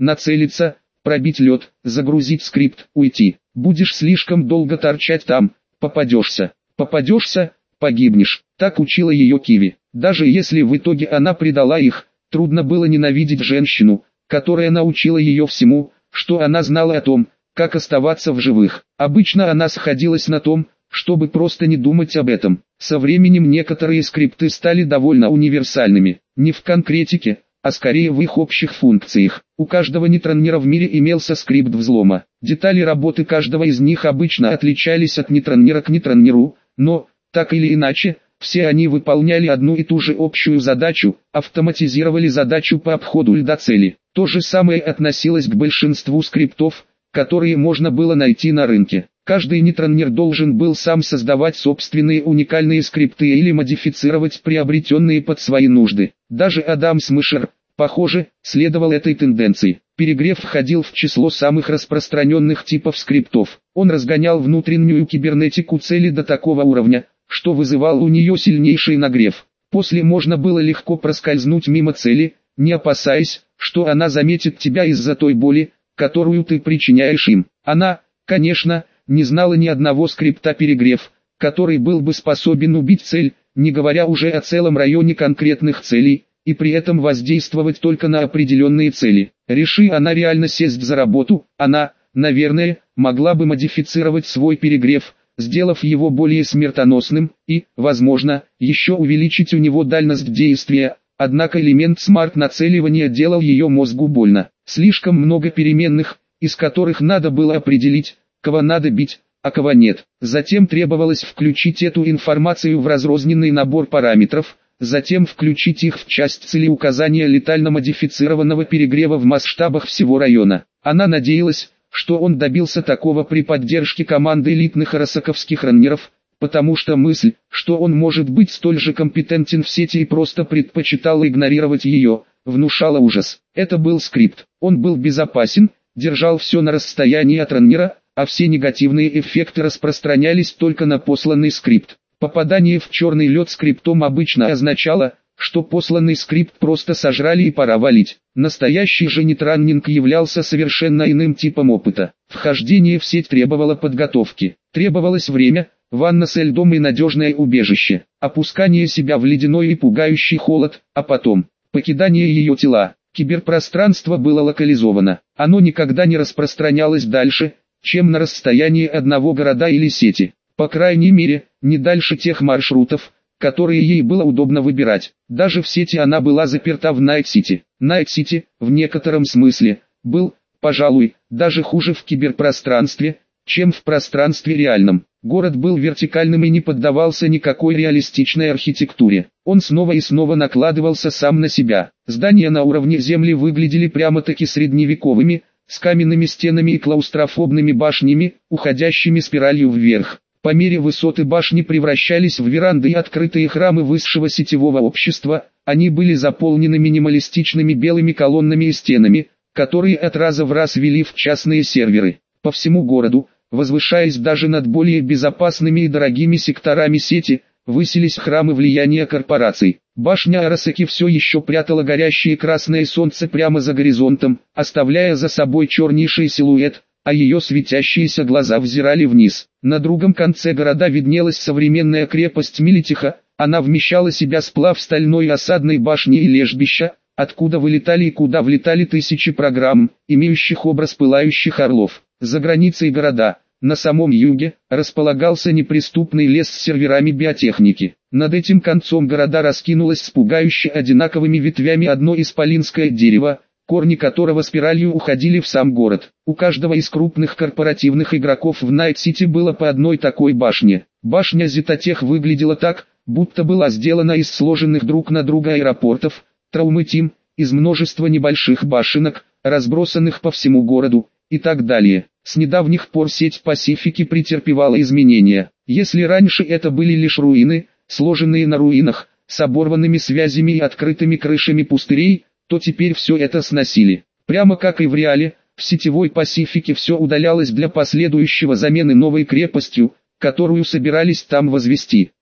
нацелиться, пробить лед, загрузить скрипт, уйти. Будешь слишком долго торчать там, попадешься. Попадешься, погибнешь. Так учила ее Киви. Даже если в итоге она предала их, трудно было ненавидеть женщину, которая научила ее всему, что она знала о том, как оставаться в живых. Обычно она сходилась на том, чтобы просто не думать об этом. Со временем некоторые скрипты стали довольно универсальными, не в конкретике, а скорее в их общих функциях. У каждого нейтронера в мире имелся скрипт взлома. Детали работы каждого из них обычно отличались от нейтронера к нейтронеру, но, так или иначе, все они выполняли одну и ту же общую задачу, автоматизировали задачу по обходу льда цели. То же самое относилось к большинству скриптов, которые можно было найти на рынке. Каждый нейтронер должен был сам создавать собственные уникальные скрипты или модифицировать приобретенные под свои нужды. Даже Адам Смешер, похоже, следовал этой тенденции. Перегрев входил в число самых распространенных типов скриптов. Он разгонял внутреннюю кибернетику цели до такого уровня, что вызывал у нее сильнейший нагрев. После можно было легко проскользнуть мимо цели, не опасаясь, что она заметит тебя из-за той боли, которую ты причиняешь им. Она, конечно, не знала ни одного скрипта перегрев, который был бы способен убить цель, не говоря уже о целом районе конкретных целей, и при этом воздействовать только на определенные цели. Реши она реально сесть за работу, она, наверное, могла бы модифицировать свой перегрев, сделав его более смертоносным, и, возможно, еще увеличить у него дальность действия, однако элемент смарт-нацеливания делал ее мозгу больно. Слишком много переменных, из которых надо было определить, кого надо бить, а кого нет. Затем требовалось включить эту информацию в разрозненный набор параметров, затем включить их в часть целеуказания летально модифицированного перегрева в масштабах всего района. Она надеялась, что он добился такого при поддержке команды элитных арасаковских раннеров, потому что мысль, что он может быть столь же компетентен в сети и просто предпочитал игнорировать ее, внушала ужас. Это был скрипт. Он был безопасен, держал все на расстоянии от раннера, а все негативные эффекты распространялись только на посланный скрипт. Попадание в черный лед скриптом обычно означало, что посланный скрипт просто сожрали и пора валить. Настоящий же нейтронинг являлся совершенно иным типом опыта. Вхождение в сеть требовало подготовки. Требовалось время, ванна со льдом и надежное убежище. Опускание себя в ледяной и пугающий холод, а потом покидание ее тела. Киберпространство было локализовано. Оно никогда не распространялось дальше, чем на расстоянии одного города или сети. По крайней мере, не дальше тех маршрутов, которые ей было удобно выбирать. Даже в сети она была заперта в Найт-Сити. Найт-Сити, в некотором смысле, был, пожалуй, даже хуже в киберпространстве, чем в пространстве реальном. Город был вертикальным и не поддавался никакой реалистичной архитектуре. Он снова и снова накладывался сам на себя. Здания на уровне земли выглядели прямо-таки средневековыми, с каменными стенами и клаустрофобными башнями, уходящими спиралью вверх. По мере высоты башни превращались в веранды и открытые храмы высшего сетевого общества, они были заполнены минималистичными белыми колоннами и стенами, которые от раза в раз вели в частные серверы. По всему городу, возвышаясь даже над более безопасными и дорогими секторами сети, высились храмы влияния корпораций. Башня Арасаки все еще прятала горящее красное солнце прямо за горизонтом, оставляя за собой чернейший силуэт, а ее светящиеся глаза взирали вниз. На другом конце города виднелась современная крепость Милитиха, она вмещала в себя сплав стальной осадной башни и лежбища, откуда вылетали и куда влетали тысячи программ, имеющих образ пылающих орлов. За границей города, на самом юге, располагался неприступный лес с серверами биотехники. Над этим концом города раскинулось с пугающе одинаковыми ветвями одно исполинское дерево, корни которого спиралью уходили в сам город. У каждого из крупных корпоративных игроков в Найт-Сити было по одной такой башне. Башня Зетатех выглядела так, будто была сделана из сложенных друг на друга аэропортов, Траумы-Тим, из множества небольших башенок, разбросанных по всему городу, и так далее. С недавних пор сеть Пасифики претерпевала изменения. Если раньше это были лишь руины, сложенные на руинах, с оборванными связями и открытыми крышами пустырей, то теперь все это сносили. Прямо как и в реале, в сетевой Пасифике все удалялось для последующего замены новой крепостью, которую собирались там возвести.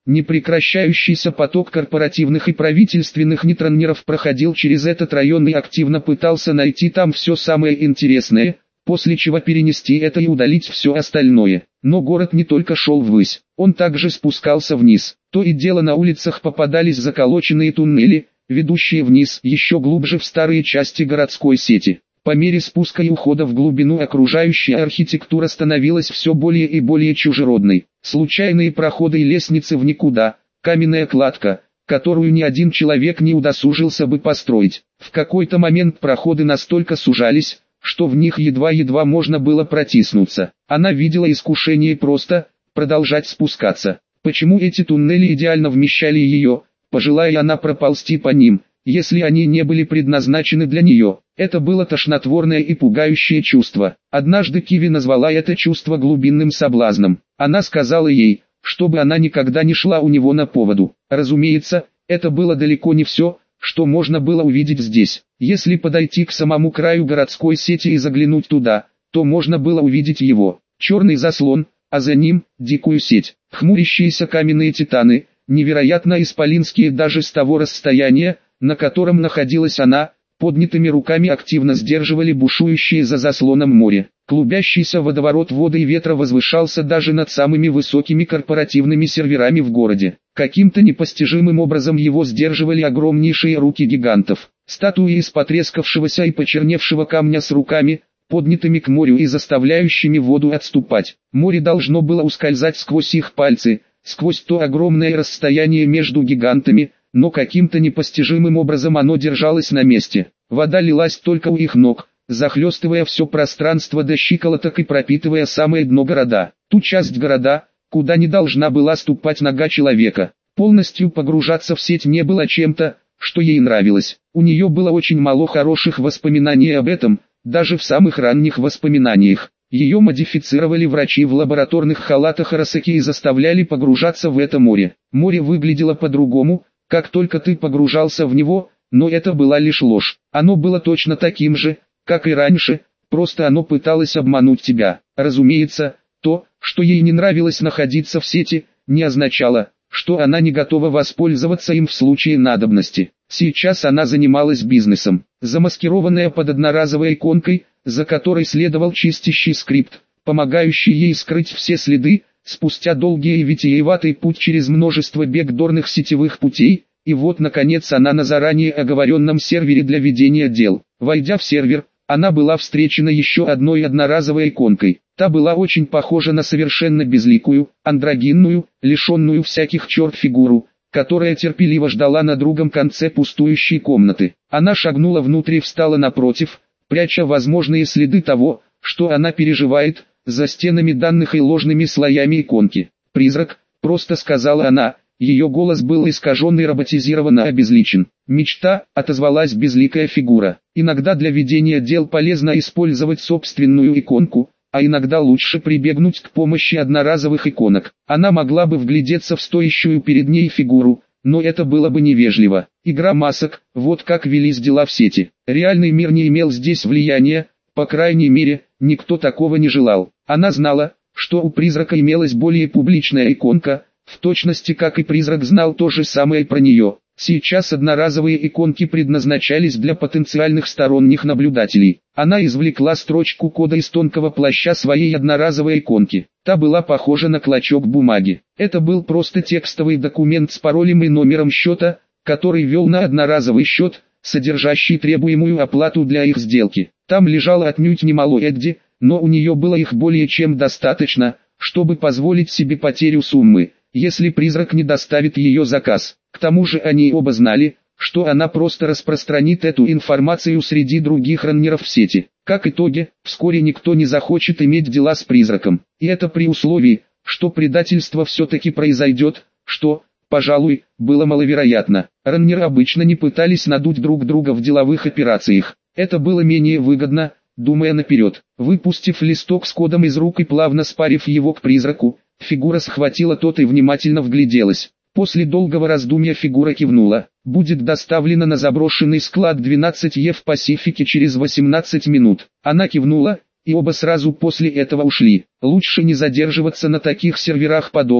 Непрекращающийся поток корпоративных и правительственных нейтронеров проходил через этот район и активно пытался найти там все самое интересное, после чего перенести это и удалить все остальное. Но город не только шел ввысь, он также спускался вниз. То и дело на улицах попадались заколоченные туннели, ведущие вниз еще глубже в старые части городской сети. По мере спуска и ухода в глубину окружающая архитектура становилась все более и более чужеродной. Случайные проходы и лестницы в никуда, каменная кладка, которую ни один человек не удосужился бы построить. В какой-то момент проходы настолько сужались, что в них едва-едва можно было протиснуться. Она видела искушение просто продолжать спускаться. Почему эти туннели идеально вмещали ее, пожелая она проползти по ним, если они не были предназначены для нее? Это было тошнотворное и пугающее чувство. Однажды Киви назвала это чувство глубинным соблазном. Она сказала ей, чтобы она никогда не шла у него на поводу. Разумеется, это было далеко не все, что можно было увидеть здесь. Если подойти к самому краю городской сети и заглянуть туда, то можно было увидеть его. Черный заслон, а за ним – дикую сеть. Хмурящиеся каменные титаны, невероятно исполинские даже с того расстояния, на котором находилась она, поднятыми руками активно сдерживали бушующие за заслоном море. Клубящийся водоворот воды и ветра возвышался даже над самыми высокими корпоративными серверами в городе. Каким-то непостижимым образом его сдерживали огромнейшие руки гигантов. Статуи из потрескавшегося и почерневшего камня с руками, поднятыми к морю и заставляющими воду отступать. Море должно было ускользать сквозь их пальцы, сквозь то огромное расстояние между гигантами, но каким-то непостижимым образом оно держалось на месте. Вода лилась только у их ног, захлестывая все пространство до щиколоток и пропитывая самое дно города. Ту часть города, куда не должна была ступать нога человека. Полностью погружаться в сеть не было чем-то, что ей нравилось. У нее было очень мало хороших воспоминаний об этом, даже в самых ранних воспоминаниях. Ее модифицировали врачи в лабораторных халатах Арасаки и заставляли погружаться в это море. Море выглядело по-другому, как только ты погружался в него, но это была лишь ложь. Оно было точно таким же, как и раньше, просто оно пыталось обмануть тебя. Разумеется, то, что ей не нравилось находиться в сети, не означало, что она не готова воспользоваться им в случае надобности. Сейчас она занималась бизнесом, замаскированная под одноразовой иконкой, за которой следовал чистящий скрипт, помогающий ей скрыть все следы. Спустя долгий и витиеватый путь через множество бэкдорных сетевых путей, и вот наконец она на заранее оговоренном сервере для ведения дел. Войдя в сервер, она была встречена еще одной одноразовой иконкой. Та была очень похожа на совершенно безликую, андрогинную, лишенную всяких черт фигуру, которая терпеливо ждала на другом конце пустующей комнаты. Она шагнула внутрь и встала напротив, пряча возможные следы того, что она переживает, за стенами данных и ложными слоями иконки. «Призрак», — просто сказала она, ее голос был искажен и роботизированно обезличен. «Мечта», — отозвалась безликая фигура. «Иногда для ведения дел полезно использовать собственную иконку, а иногда лучше прибегнуть к помощи одноразовых иконок». Она могла бы вглядеться в стоящую перед ней фигуру, но это было бы невежливо. Игра масок, вот как велись дела в сети. Реальный мир не имел здесь влияния, по крайней мере, никто такого не желал. Она знала, что у призрака имелась более публичная иконка, в точности как и призрак знал то же самое про нее. Сейчас одноразовые иконки предназначались для потенциальных сторонних наблюдателей. Она извлекла строчку кода из тонкого плаща своей одноразовой иконки. Та была похожа на клочок бумаги. Это был просто текстовый документ с паролем и номером счета, который вел на одноразовый счет, содержащий требуемую оплату для их сделки. Там лежало отнюдь немало Эдди, но у нее было их более чем достаточно, чтобы позволить себе потерю суммы, если призрак не доставит ее заказ. К тому же они оба знали, что она просто распространит эту информацию среди других раннеров в сети. Как итоге, вскоре никто не захочет иметь дела с призраком. И это при условии, что предательство все-таки произойдет, что, пожалуй, было маловероятно. Раннеры обычно не пытались надуть друг друга в деловых операциях. Это было менее выгодно, думая наперед. Выпустив листок с кодом из рук и плавно спарив его к призраку, фигура схватила тот и внимательно вгляделась. После долгого раздумья фигура кивнула. «Будет доставлено на заброшенный склад 12Е в Пасифике через 18 минут». Она кивнула, и оба сразу после этого ушли. Лучше не задерживаться на таких серверах подолгу,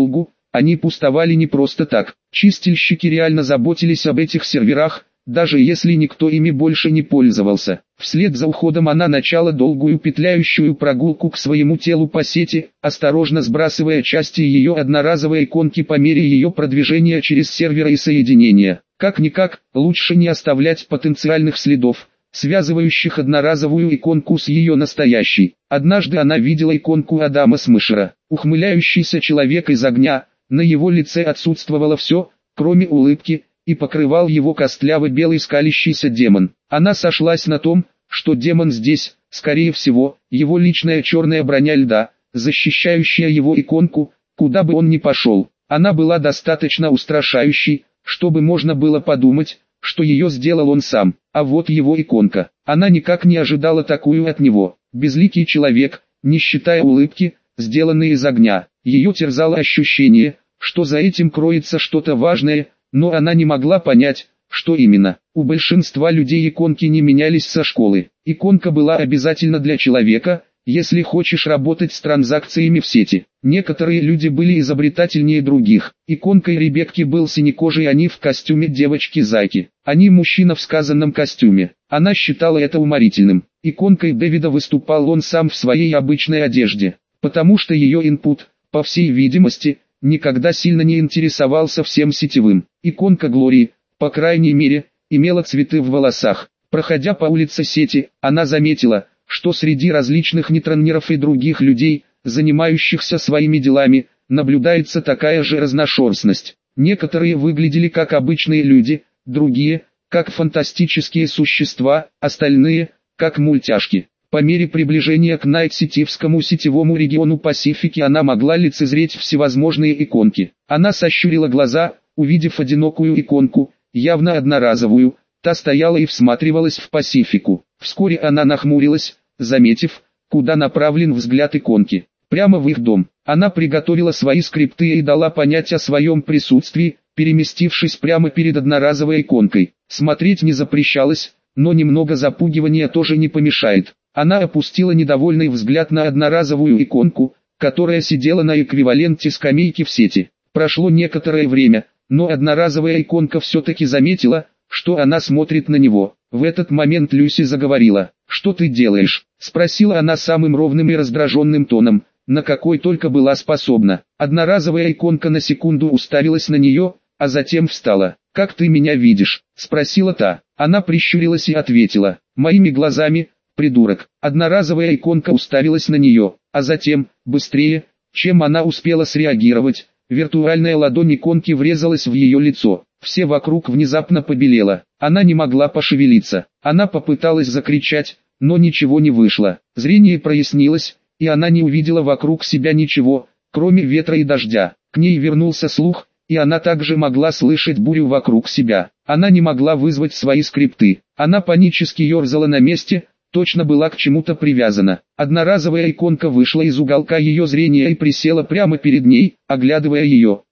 Они пустовали не просто так. Чистильщики реально заботились об этих серверах, даже если никто ими больше не пользовался. Вслед за уходом она начала долгую петляющую прогулку к своему телу по сети, осторожно сбрасывая части ее одноразовой иконки по мере ее продвижения через серверы и соединения. Как-никак, лучше не оставлять потенциальных следов, связывающих одноразовую иконку с ее настоящей. Однажды она видела иконку Адама Смешера, ухмыляющийся человек из огня, на его лице отсутствовало все, кроме улыбки, и покрывал его костлявый белый скалящийся демон. Она сошлась на том, что демон здесь, скорее всего, его личная черная броня льда, защищающая его иконку, куда бы он ни пошел. Она была достаточно устрашающей, чтобы можно было подумать, что ее сделал он сам, а вот его иконка. Она никак не ожидала такую от него. Безликий человек, не считая улыбки, сделанный из огня. Ее терзало ощущение, что за этим кроется что-то важное, но она не могла понять, что именно. У большинства людей иконки не менялись со школы. Иконка была обязательна для человека, если хочешь работать с транзакциями в сети. Некоторые люди были изобретательнее других. Иконкой Ребекки был синекожий они в костюме девочки-зайки. Они мужчина в сказанном костюме. Она считала это уморительным. Иконкой Дэвида выступал он сам в своей обычной одежде, потому что ее инпут, по всей видимости, никогда сильно не интересовался всем сетевым. Иконка Глории, по крайней мере, имела цветы в волосах. Проходя по улице сети, она заметила, что среди различных нетронеров и других людей, занимающихся своими делами, наблюдается такая же разношерстность. Некоторые выглядели как обычные люди, другие – как фантастические существа, остальные – как мультяшки. По мере приближения к Найт-Ситивскому сетевому региону Пасифики она могла лицезреть всевозможные иконки. Она сощурила глаза, увидев одинокую иконку, явно одноразовую, та стояла и всматривалась в Пасифику. Вскоре она нахмурилась, заметив, куда направлен взгляд иконки. Прямо в их дом. Она приготовила свои скрипты и дала понять о своем присутствии, переместившись прямо перед одноразовой иконкой. Смотреть не запрещалось, но немного запугивания тоже не помешает. Она опустила недовольный взгляд на одноразовую иконку, которая сидела на эквиваленте скамейки в сети. Прошло некоторое время, но одноразовая иконка все-таки заметила, что она смотрит на него. В этот момент Люси заговорила. «Что ты делаешь?» – спросила она самым ровным и раздраженным тоном, на какой только была способна. Одноразовая иконка на секунду уставилась на нее, а затем встала. «Как ты меня видишь?» – спросила та. Она прищурилась и ответила. «Моими глазами, придурок». Одноразовая иконка уставилась на нее, а затем, быстрее, чем она успела среагировать, виртуальная ладонь иконки врезалась в ее лицо. Все вокруг внезапно побелело. Она не могла пошевелиться. Она попыталась закричать, но ничего не вышло. Зрение прояснилось, и она не увидела вокруг себя ничего, кроме ветра и дождя. К ней вернулся слух, и она также могла слышать бурю вокруг себя. Она не могла вызвать свои скрипты. Она панически ерзала на месте, точно была к чему-то привязана. Одноразовая иконка вышла из уголка ее зрения и присела прямо перед ней, оглядывая ее.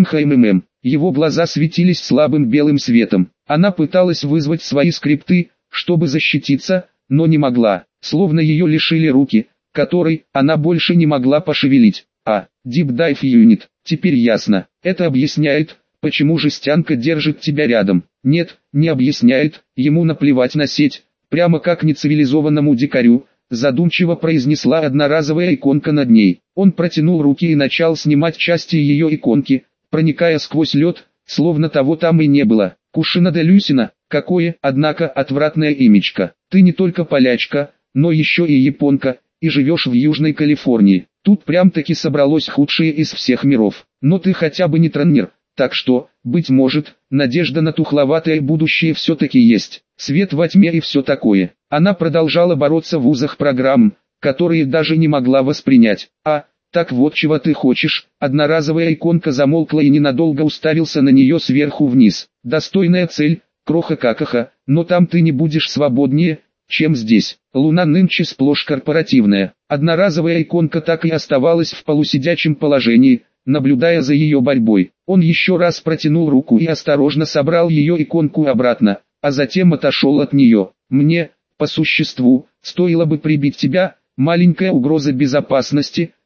Хм. Его глаза светились слабым белым светом. Она пыталась вызвать свои скрипты, чтобы защититься, но не могла. Словно ее лишили руки, которой она больше не могла пошевелить. Deep Dive Unit. Теперь ясно. Это объясняет, почему жестянка держит тебя рядом. Нет, не объясняет, ему наплевать на сеть. Прямо как нецивилизованному дикарю, задумчиво произнесла одноразовая иконка над ней. Он протянул руки и начал снимать части ее иконки, проникая сквозь лед, словно того там и не было. Кушина де Люсина, какое, однако, отвратное имечко. Ты не только полячка, но еще и японка, и живешь в Южной Калифорнии. Тут прям-таки собралось худшее из всех миров. Но ты хотя бы не тронер, так что, быть может, надежда на тухловатое будущее все-таки есть. Свет во тьме и все такое. Она продолжала бороться в узах программ, которые даже не могла воспринять. Так вот чего ты хочешь. Одноразовая иконка замолкла и ненадолго уставился на нее сверху вниз. Достойная цель, кроха-какаха, но там ты не будешь свободнее, чем здесь. Луна нынче сплошь корпоративная. Одноразовая иконка так и оставалась в полусидячем положении, наблюдая за ее борьбой. Он еще раз протянул руку и осторожно собрал ее иконку обратно, а затем отошел от нее. Мне, по существу, стоило бы прибить тебя, маленькая угроза безопасности,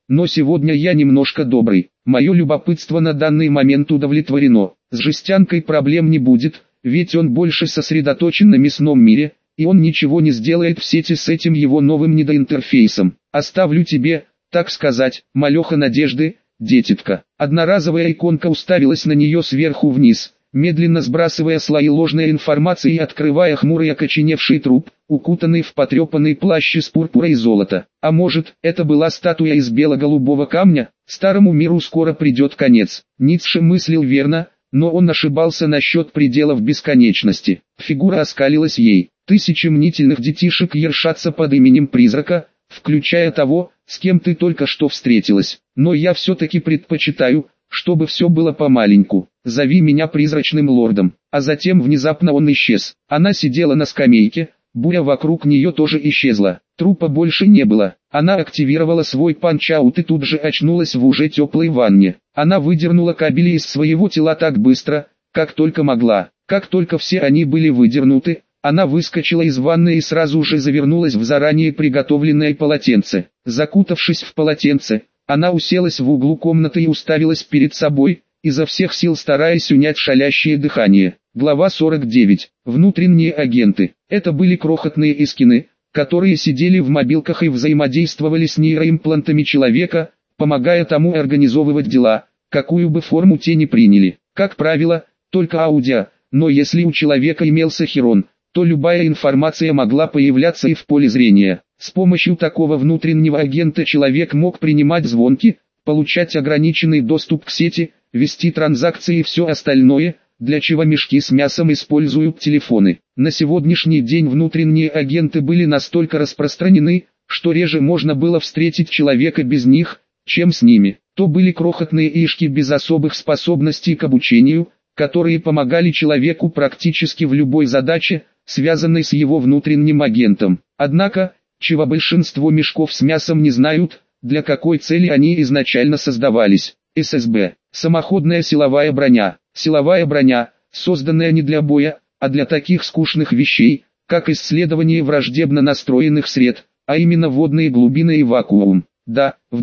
но сегодня я немножко добрый. Мое любопытство на данный момент удовлетворено. С жестянкой проблем не будет, ведь он больше сосредоточен на мясном мире, и он ничего не сделает в сети с этим его новым недоинтерфейсом. Оставлю тебе, так сказать, малеха надежды, детитка. Одноразовая иконка уставилась на нее сверху вниз, медленно сбрасывая слои ложной информации и открывая хмурый окоченевший труп, укутанный в потрепанный плащ из пурпура и золота. А может, это была статуя из бело-голубого камня? Старому миру скоро придет конец. Ницше мыслил верно, но он ошибался насчет пределов бесконечности. Фигура оскалилась ей. Тысячи мнительных детишек ершатся под именем призрака, включая того, с кем ты только что встретилась. Но я все-таки предпочитаю, чтобы все было помаленьку. Зови меня призрачным лордом. А затем внезапно он исчез. Она сидела на скамейке, буря вокруг нее тоже исчезла. Трупа больше не было. Она активировала свой панч-аут и тут же очнулась в уже теплой ванне. Она выдернула кабели из своего тела так быстро, как только могла. Как только все они были выдернуты, она выскочила из ванны и сразу же завернулась в заранее приготовленное полотенце. Закутавшись в полотенце, она уселась в углу комнаты и уставилась перед собой, изо всех сил стараясь унять шалящее дыхание. Глава 49. Внутренние агенты. Это были крохотные эскины, которые сидели в мобилках и взаимодействовали с нейроимплантами человека, помогая тому организовывать дела, какую бы форму те ни приняли. Как правило, только аудио, но если у человека имелся хирон, то любая информация могла появляться и в поле зрения. С помощью такого внутреннего агента человек мог принимать звонки, получать ограниченный доступ к сети, вести транзакции и все остальное, для чего мешки с мясом используют телефоны. На сегодняшний день внутренние агенты были настолько распространены, что реже можно было встретить человека без них, чем с ними. То были крохотные ишки без особых способностей к обучению, которые помогали человеку практически в любой задаче, связанной с его внутренним агентом. Однако, чего большинство мешков с мясом не знают, для какой цели они изначально создавались. ССБ. Самоходная силовая броня. Силовая броня, созданная не для боя, а для таких скучных вещей, как исследование враждебно настроенных сред, а именно водные глубины и вакуум. Да, в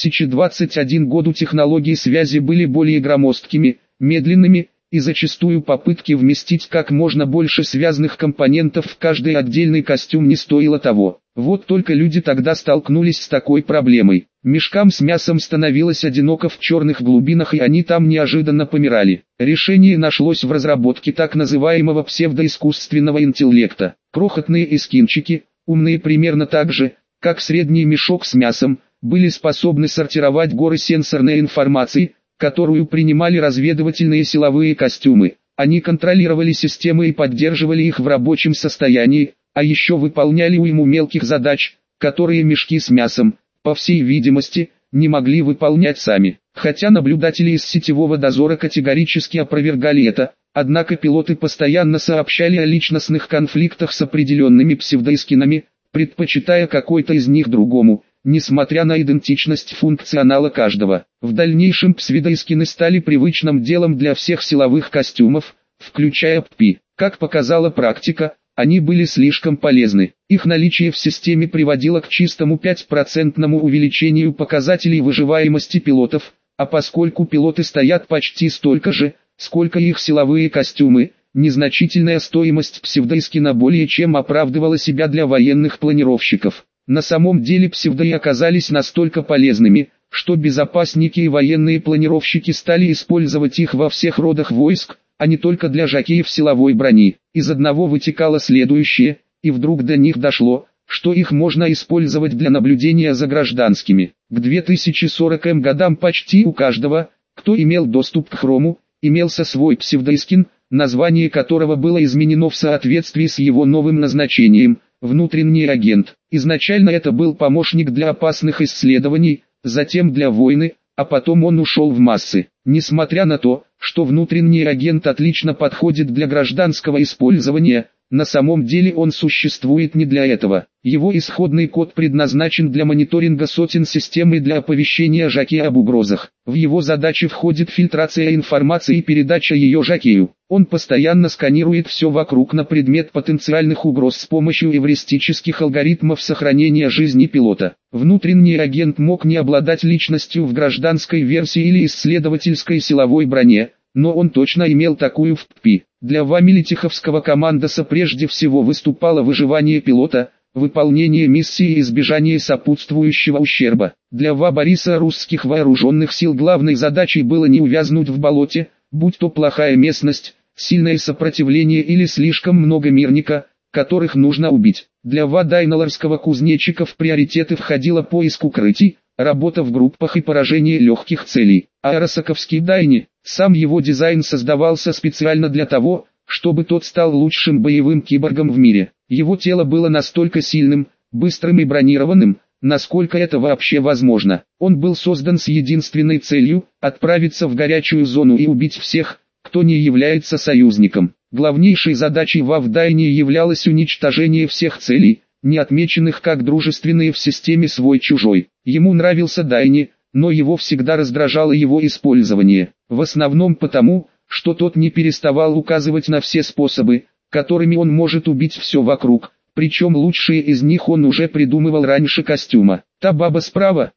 2021 году технологии связи были более громоздкими, медленными, и зачастую попытки вместить как можно больше связанных компонентов в каждый отдельный костюм не стоило того. Вот только люди тогда столкнулись с такой проблемой. Мешкам с мясом становилось одиноко в черных глубинах, и они там неожиданно помирали. Решение нашлось в разработке так называемого псевдоискусственного интеллекта. Крохотные эскинчики, умные примерно так же, как средний мешок с мясом, были способны сортировать горы сенсорной информации, которую принимали разведывательные силовые костюмы. Они контролировали системы и поддерживали их в рабочем состоянии, а еще выполняли уйму мелких задач, которые мешки с мясом, по всей видимости, не могли выполнять сами. Хотя наблюдатели из сетевого дозора категорически опровергали это, однако пилоты постоянно сообщали о личностных конфликтах с определенными псевдоэскинами, предпочитая какой-то из них другому, несмотря на идентичность функционала каждого. В дальнейшем псевдоэскины стали привычным делом для всех силовых костюмов, включая ППИ. Как показала практика, они были слишком полезны. Их наличие в системе приводило к чистому 5% увеличению показателей выживаемости пилотов, а поскольку пилоты стоят почти столько же, сколько их силовые костюмы, незначительная стоимость псевдоэскина более чем оправдывала себя для военных планировщиков. На самом деле псевдои оказались настолько полезными, что безопасники и военные планировщики стали использовать их во всех родах войск, а не только для жокеев силовой брони. Из одного вытекало следующее, и вдруг до них дошло, что их можно использовать для наблюдения за гражданскими. К 2040 годам почти у каждого, кто имел доступ к хрому, имелся свой псевдоэскин, название которого было изменено в соответствии с его новым назначением – внутренний агент. Изначально это был помощник для опасных исследований, затем для войны, а потом он ушел в массы. Несмотря на то, что внутренний агент отлично подходит для гражданского использования, На самом деле он существует не для этого. Его исходный код предназначен для мониторинга сотен систем и для оповещения жокея об угрозах. В его задачи входит фильтрация информации и передача ее жокею. Он постоянно сканирует все вокруг на предмет потенциальных угроз с помощью эвристических алгоритмов сохранения жизни пилота. Внутренний агент мог не обладать личностью в гражданской версии или исследовательской силовой броне, но он точно имел такую в ППИ. Для Вамилитиховского командоса прежде всего выступало выживание пилота, выполнение миссии и избежание сопутствующего ущерба. Для Бориса русских вооруженных сил главной задачей было не увязнуть в болоте, будь то плохая местность, сильное сопротивление или слишком много мирника, которых нужно убить. Для Дайноларского кузнечика в приоритеты входило поиск укрытий, работа в группах и поражение легких целей. Аэросаковский Дайни, сам его дизайн создавался специально для того, чтобы тот стал лучшим боевым киборгом в мире. Его тело было настолько сильным, быстрым и бронированным, насколько это вообще возможно. Он был создан с единственной целью – отправиться в горячую зону и убить всех, кто не является союзником. Главнейшей задачей в Дайне являлось уничтожение всех целей, не отмеченных как дружественные в системе свой-чужой. Ему нравился Дайни, но его всегда раздражало его использование. В основном потому, что тот не переставал указывать на все способы, которыми он может убить все вокруг, причем лучшие из них он уже придумывал раньше костюма. Та баба справа,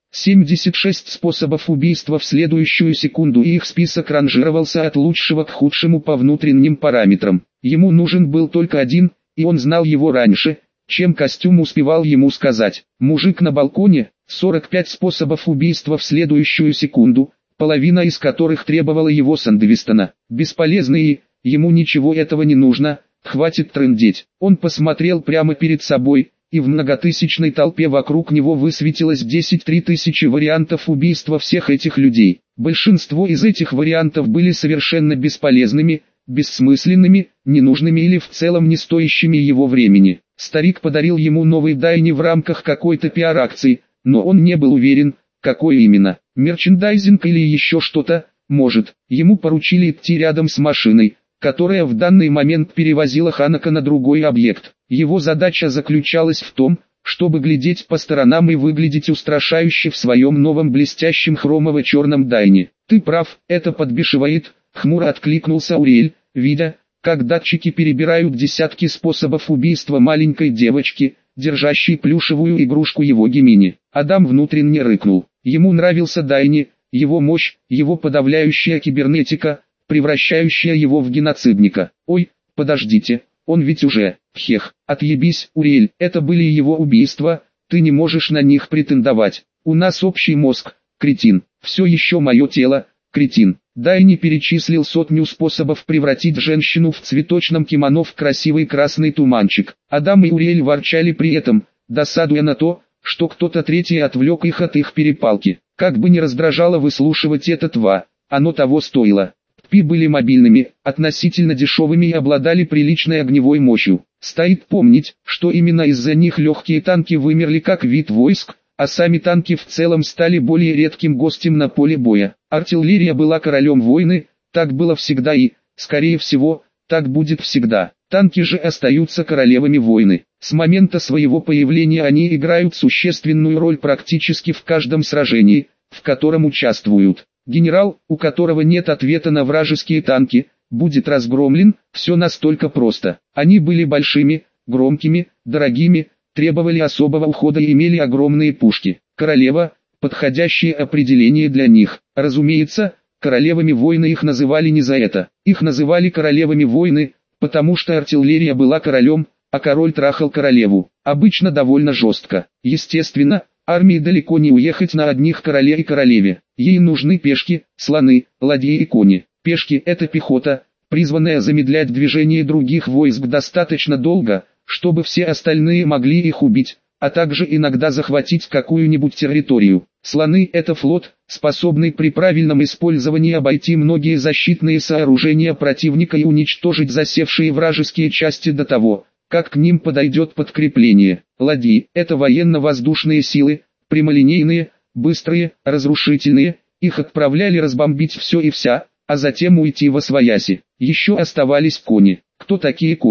76 способов убийства в следующую секунду, и их список ранжировался от лучшего к худшему по внутренним параметрам. Ему нужен был только один, и он знал его раньше, чем костюм успевал ему сказать. Мужик на балконе, 45 способов убийства в следующую секунду, половина из которых требовала его Сандвистона. Бесполезные, ему ничего этого не нужно, хватит трындеть. Он посмотрел прямо перед собой, и в многотысячной толпе вокруг него высветилось 10-3 тысячи вариантов убийства всех этих людей. Большинство из этих вариантов были совершенно бесполезными, бессмысленными, ненужными или в целом не стоящими его времени. Старик подарил ему новый Дайни в рамках какой-то пиар-акции, но он не был уверен, какой именно. Мерчендайзинг или еще что-то, может. Ему поручили идти рядом с машиной, которая в данный момент перевозила Ханака на другой объект. Его задача заключалась в том, чтобы глядеть по сторонам и выглядеть устрашающе в своем новом блестящем хромово-черном Дайне. «Ты прав, это подбешивает», — хмуро откликнулся Уриэль, видя, как датчики перебирают десятки способов убийства маленькой девочки, держащей плюшевую игрушку его Гемини. Адам внутренне рыкнул. Ему нравился Дайни, его мощь, его подавляющая кибернетика, превращающая его в геноцидника. «Ой, подождите, он ведь уже, хех, отъебись, Уриэль, это были его убийства, ты не можешь на них претендовать. У нас общий мозг, кретин, все еще мое тело, кретин». Дайни перечислил сотню способов превратить женщину в цветочном кимоно в красивый красный туманчик. Адам и Уриэль ворчали при этом, досадуя на то, что кто-то третий отвлек их от их перепалки. Как бы ни раздражало выслушивать этот оно того стоило. ППИ были мобильными, относительно дешевыми и обладали приличной огневой мощью. Стоит помнить, что именно из-за них легкие танки вымерли как вид войск, а сами танки в целом стали более редким гостем на поле боя. Артиллерия была королем войны, так было всегда и, скорее всего, так будет всегда. Танки же остаются королевами войны. С момента своего появления они играют существенную роль практически в каждом сражении, в котором участвуют. Генерал, у которого нет ответа на вражеские танки, будет разгромлен, все настолько просто. Они были большими, громкими, дорогими, требовали особого ухода и имели огромные пушки. Королева – подходящее определение для них. Разумеется, королевами войны их называли не за это. Их называли королевами войны, потому что артиллерия была королем, а король трахал королеву. Обычно довольно жестко. Естественно, армии далеко не уехать на одних короле и королеве. Ей нужны пешки, слоны, ладьи и кони. Пешки – это пехота, призванная замедлять движение других войск достаточно долго, чтобы все остальные могли их убить, а также иногда захватить какую-нибудь территорию. Слоны – это флот, способный при правильном использовании обойти многие защитные сооружения противника и уничтожить засевшие вражеские части до того, как к ним подойдет подкрепление. Ладьи – это военно-воздушные силы, прямолинейные, быстрые, разрушительные, их отправляли разбомбить все и вся, а затем уйти восвояси. Еще оставались кони. Кто такие кони?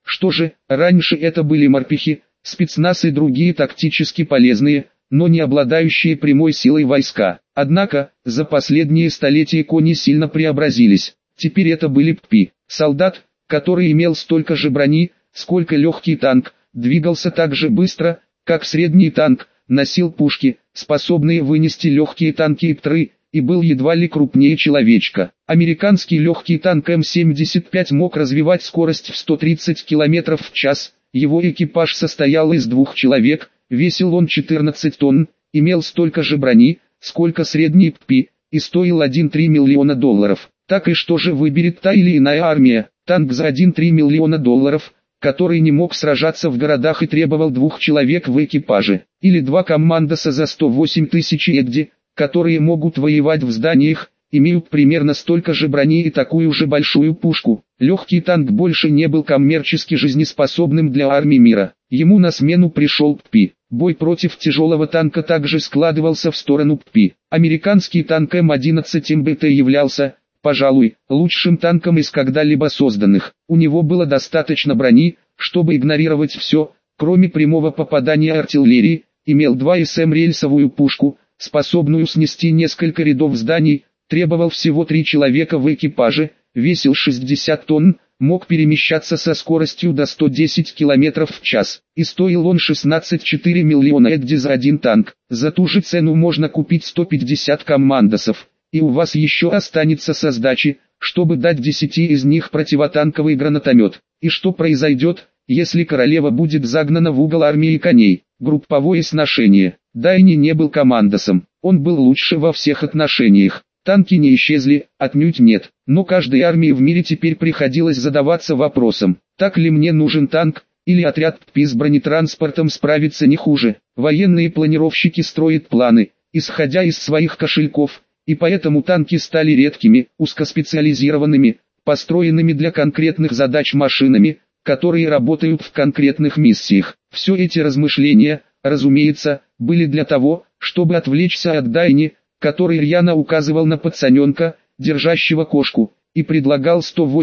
Что же, раньше это были морпехи, спецназ и другие тактически полезные, но не обладающие прямой силой войска. Однако, за последние столетия кони сильно преобразились. Теперь это были ППИ. Солдат, который имел столько же брони, сколько легкий танк, двигался так же быстро, как средний танк, носил пушки, способные вынести легкие танки и ПТРы, и был едва ли крупнее человечка. Американский легкий танк М-75 мог развивать скорость в 130 км в час, его экипаж состоял из 2 человек, весил он 14 тонн, имел столько же брони, сколько средний ППИ, и стоил 1,3 миллиона долларов. Так и что же выберет та или иная армия? Танк за 1,3 миллиона долларов, который не мог сражаться в городах и требовал 2 человек в экипаже, или 2 командоса за 108 тысяч ED, которые могут воевать в зданиях, имеют примерно столько же брони и такую же большую пушку. Легкий танк больше не был коммерчески жизнеспособным для армии мира. Ему на смену пришел ППИ. Бой против тяжелого танка также складывался в сторону ППИ. Американский танк М-11 МБТ являлся, пожалуй, лучшим танком из когда-либо созданных. У него было достаточно брони, чтобы игнорировать все, кроме прямого попадания артиллерии, имел 2 СМ рельсовую пушку, способную снести несколько рядов зданий, требовал всего 3 человека в экипаже, весил 60 тонн, мог перемещаться со скоростью до 110 км в час, и стоил он 16,4 миллиона ED за один танк. За ту же цену можно купить 150 командосов, и у вас еще останется со сдачи, чтобы дать 10 из них противотанковый гранатомет. И что произойдет, если королева будет загнана в угол армии коней? Групповое сношение. Дайни не был командосом, он был лучше во всех отношениях. Танки не исчезли, отнюдь нет, но каждой армии в мире теперь приходилось задаваться вопросом, так ли мне нужен танк, или отряд ППИ с бронетранспортом справится не хуже. Военные планировщики строят планы, исходя из своих кошельков, и поэтому танки стали редкими, узкоспециализированными, построенными для конкретных задач машинами, которые работают в конкретных миссиях. Все эти размышления, разумеется, были для того, чтобы отвлечься от Дайни, который рьяно указывал на пацаненка, держащего кошку, и предлагал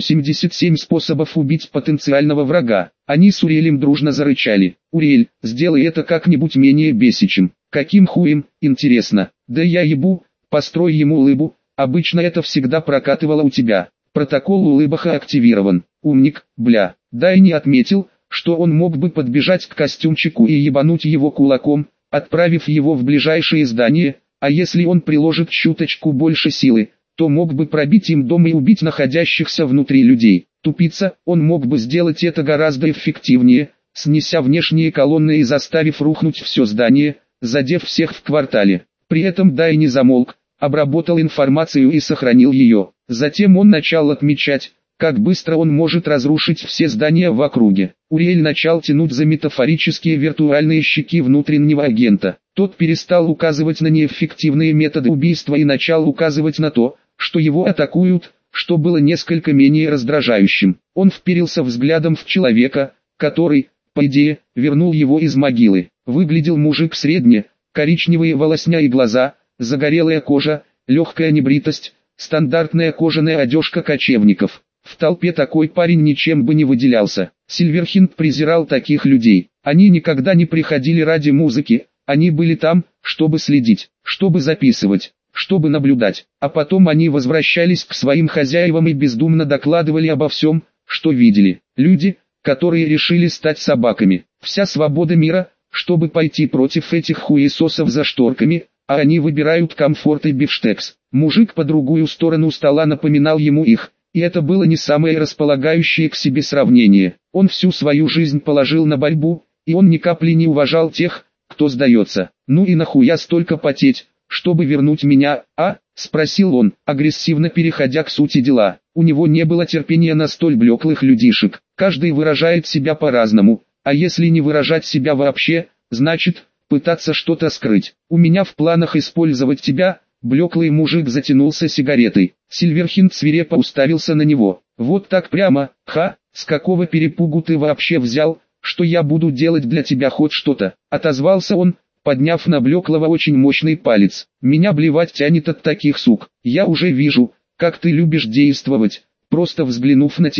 187 способов убить потенциального врага. Они с Уриэлем дружно зарычали. «Уриэль, сделай это как-нибудь менее бесячим». «Каким хуем, интересно?» «Да я ебу, построй ему лыбу, обычно это всегда прокатывало у тебя». Протокол улыбаха активирован. «Умник, бля». Дайни отметил, что он мог бы подбежать к костюмчику и ебануть его кулаком, отправив его в ближайшее здание, а если он приложит чуточку больше силы, то мог бы пробить им дом и убить находящихся внутри людей. Тупица, он мог бы сделать это гораздо эффективнее, снеся внешние колонны и заставив рухнуть все здание, задев всех в квартале. При этом Дайни замолк, обработал информацию и сохранил ее. Затем он начал отмечать, как быстро он может разрушить все здания в округе. Уриэль начал тянуть за метафорические виртуальные щеки внутреннего агента. Тот перестал указывать на неэффективные методы убийства и начал указывать на то, что его атакуют, что было несколько менее раздражающим. Он вперился взглядом в человека, который, по идее, вернул его из могилы. Выглядел мужик средне, коричневые волосня и глаза, загорелая кожа, легкая небритость, стандартная кожаная одежка кочевников. В толпе такой парень ничем бы не выделялся. Сильверхинд презирал таких людей. Они никогда не приходили ради музыки, они были там, чтобы следить, чтобы записывать, чтобы наблюдать. А потом они возвращались к своим хозяевам и бездумно докладывали обо всем, что видели. Люди, которые решили стать собаками. Вся свобода мира, чтобы пойти против этих хуесосов за шторками, а они выбирают комфорт и бифштекс. Мужик по другую сторону стола напоминал ему их. И это было не самое располагающее к себе сравнение. Он всю свою жизнь положил на борьбу, и он ни капли не уважал тех, кто сдается. «Ну и нахуя столько потеть, чтобы вернуть меня, а?» – спросил он, агрессивно переходя к сути дела. У него не было терпения на столь блеклых людишек. Каждый выражает себя по-разному, а если не выражать себя вообще, значит, пытаться что-то скрыть. «У меня в планах использовать тебя». Блеклый мужик затянулся сигаретой. Сильверхинд свирепо уставился на него. «Вот так прямо, ха, с какого перепугу ты вообще взял, что я буду делать для тебя хоть что-то?» Отозвался он, подняв на Блеклого очень мощный палец. «Меня блевать тянет от таких сук. Я уже вижу, как ты любишь действовать, просто взглянув на тебя.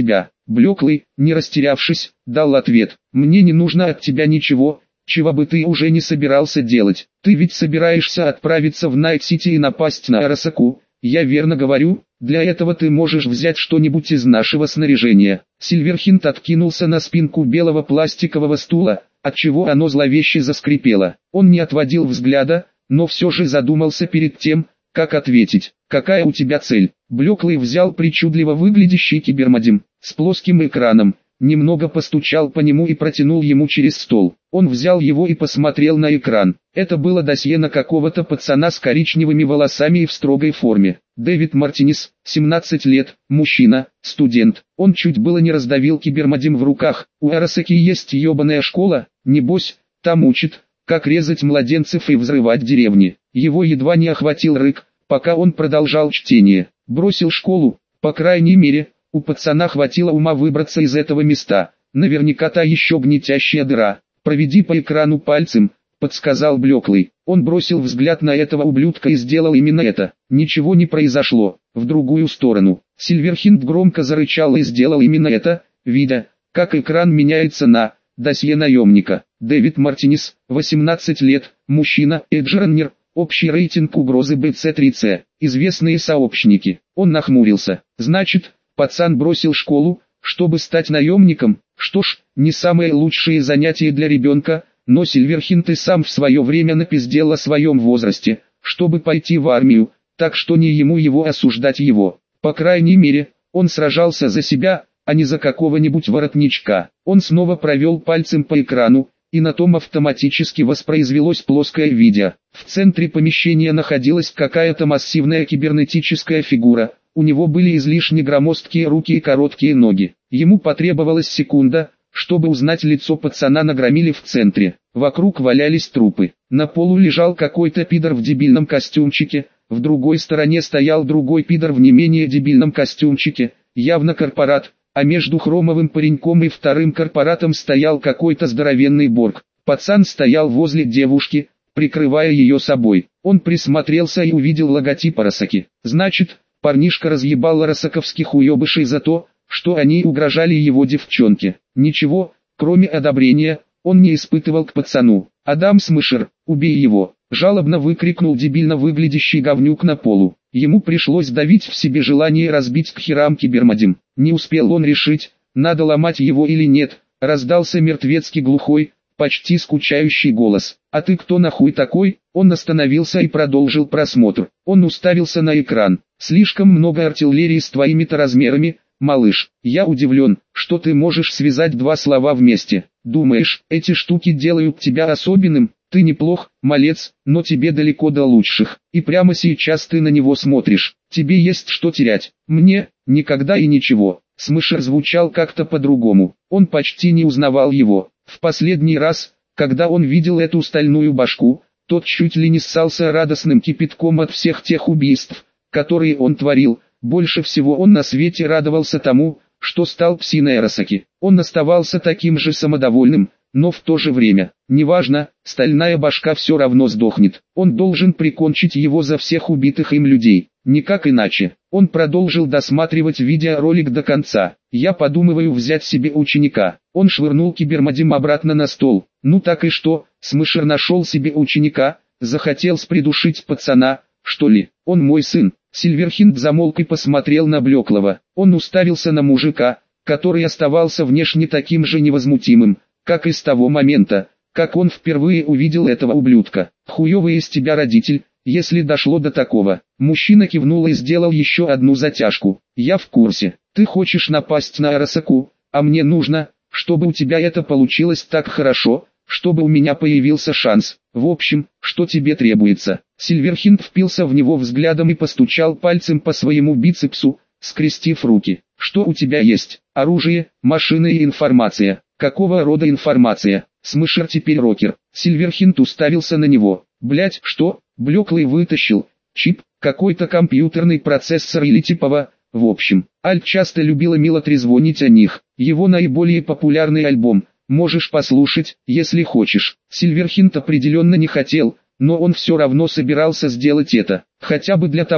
Блеклый, не растерявшись, дал ответ. «Мне не нужно от тебя ничего, чего бы ты уже не собирался делать. Ты ведь собираешься отправиться в Найт-Сити и напасть на Арасаку. Я верно говорю? Для этого ты можешь взять что-нибудь из нашего снаряжения». Сильверхинт откинулся на спинку белого пластикового стула, отчего оно зловеще заскрипело. Он не отводил взгляда, но все же задумался перед тем, как ответить. «Какая у тебя цель?» Блеклый взял причудливо выглядящий кибермодем с плоским экраном, немного постучал по нему и протянул ему через стол. Он взял его и посмотрел на экран. Это было досье на какого-то пацана с коричневыми волосами и в строгой форме. Дэвид Мартинес, 17 лет, мужчина, студент. Он чуть было не раздавил кибермодем в руках. У Арасаки есть ебаная школа, небось, там учат, как резать младенцев и взрывать деревни. Его едва не охватил рык, пока он продолжал чтение. Бросил школу, по крайней мере, у пацана хватило ума выбраться из этого места. Наверняка та еще гнетящая дыра. «Проведи по экрану пальцем», — подсказал Блеклый. Он бросил взгляд на этого ублюдка и сделал именно это. Ничего не произошло. В другую сторону. Сильверхинт громко зарычал и сделал именно это, видя, как экран меняется на досье наемника. Дэвид Мартинес, 18 лет, мужчина, эджернер. Общий рейтинг угрозы БЦ-3С. Известные сообщники. Он нахмурился. Значит, пацан бросил школу, чтобы стать наемником. Что ж, не самые лучшие занятия для ребенка, но Сильверхинт и сам в свое время напиздел о своем возрасте, чтобы пойти в армию, так что не ему его осуждать его. По крайней мере, он сражался за себя, а не за какого-нибудь воротничка. Он снова провел пальцем по экрану, и на том автоматически воспроизвелось плоское видео. В центре помещения находилась какая-то массивная кибернетическая фигура. У него были излишне громоздкие руки и короткие ноги. Ему потребовалась секунда, чтобы узнать лицо пацана на громиле в центре. Вокруг валялись трупы. На полу лежал какой-то пидор в дебильном костюмчике. В другой стороне стоял другой пидор в не менее дебильном костюмчике, явно корпорат. А между хромовым пареньком и вторым корпоратом стоял какой-то здоровенный борг. Пацан стоял возле девушки, прикрывая ее собой. Он присмотрелся и увидел логотип Арасаки. Значит, парнишка разъебал арасаковских уебышей за то, что они угрожали его девчонке. Ничего, кроме одобрения, он не испытывал к пацану. «Адам Смышер, убей его!» — жалобно выкрикнул дебильно выглядящий говнюк на полу. Ему пришлось давить в себе желание разбить к херам кибермодем. Не успел он решить, надо ломать его или нет, раздался мертвецкий глухой, почти скучающий голос. «А ты кто нахуй такой?» Он остановился и продолжил просмотр. Он уставился на экран. «Слишком много артиллерии с твоими-то размерами, малыш. Я удивлен, что ты можешь связать два слова вместе. Думаешь, эти штуки делают тебя особенным? Ты неплох, малец, но тебе далеко до лучших. И прямо сейчас ты на него смотришь. Тебе есть что терять. Мне, никогда и ничего». Смышер звучал как-то по-другому. Он почти не узнавал его. В последний раз, когда он видел эту стальную башку, тот чуть ли не ссался радостным кипятком от всех тех убийств, которые он творил. Больше всего он на свете радовался тому, что стал псиной Арасаки. Он оставался таким же самодовольным, но в то же время, неважно, стальная башка все равно сдохнет. Он должен прикончить его за всех убитых им людей. Никак иначе. Он продолжил досматривать видеоролик до конца. «Я подумываю взять себе ученика». Он швырнул кибермодем обратно на стол. «Ну так и что?» Смышер нашел себе ученика, захотел придушить пацана, что ли? «Он мой сын». Сильверхинт замолк и посмотрел на Блеклого. Он уставился на мужика, который оставался внешне таким же невозмутимым, как и с того момента, как он впервые увидел этого ублюдка. «Хуёвый из тебя родитель, если дошло до такого». Мужчина кивнул и сделал еще одну затяжку. «Я в курсе. Ты хочешь напасть на Арасаку, а мне нужно, чтобы у тебя это получилось так хорошо, чтобы у меня появился шанс. В общем, что тебе требуется?» Сильверхинт впился в него взглядом и постучал пальцем по своему бицепсу, скрестив руки. «Что у тебя есть? Оружие, машины и информация». «Какого рода информация?» Смышер теперь рокер. Сильверхинт уставился на него. «Блять, что?» Блеклый вытащил чип, какой-то компьютерный процессор или типово. В общем, Аль часто любила мило трезвонить о них. Его наиболее популярный альбом. Можешь послушать, если хочешь. Сильверхинт определенно не хотел, но он все равно собирался сделать это. Хотя бы для того,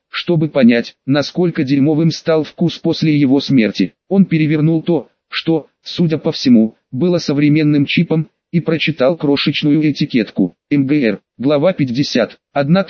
чтобы понять, насколько дерьмовым стал вкус после его смерти. Он перевернул то, что, судя по всему, было современным чипом, и прочитал крошечную этикетку. МГР, глава 50,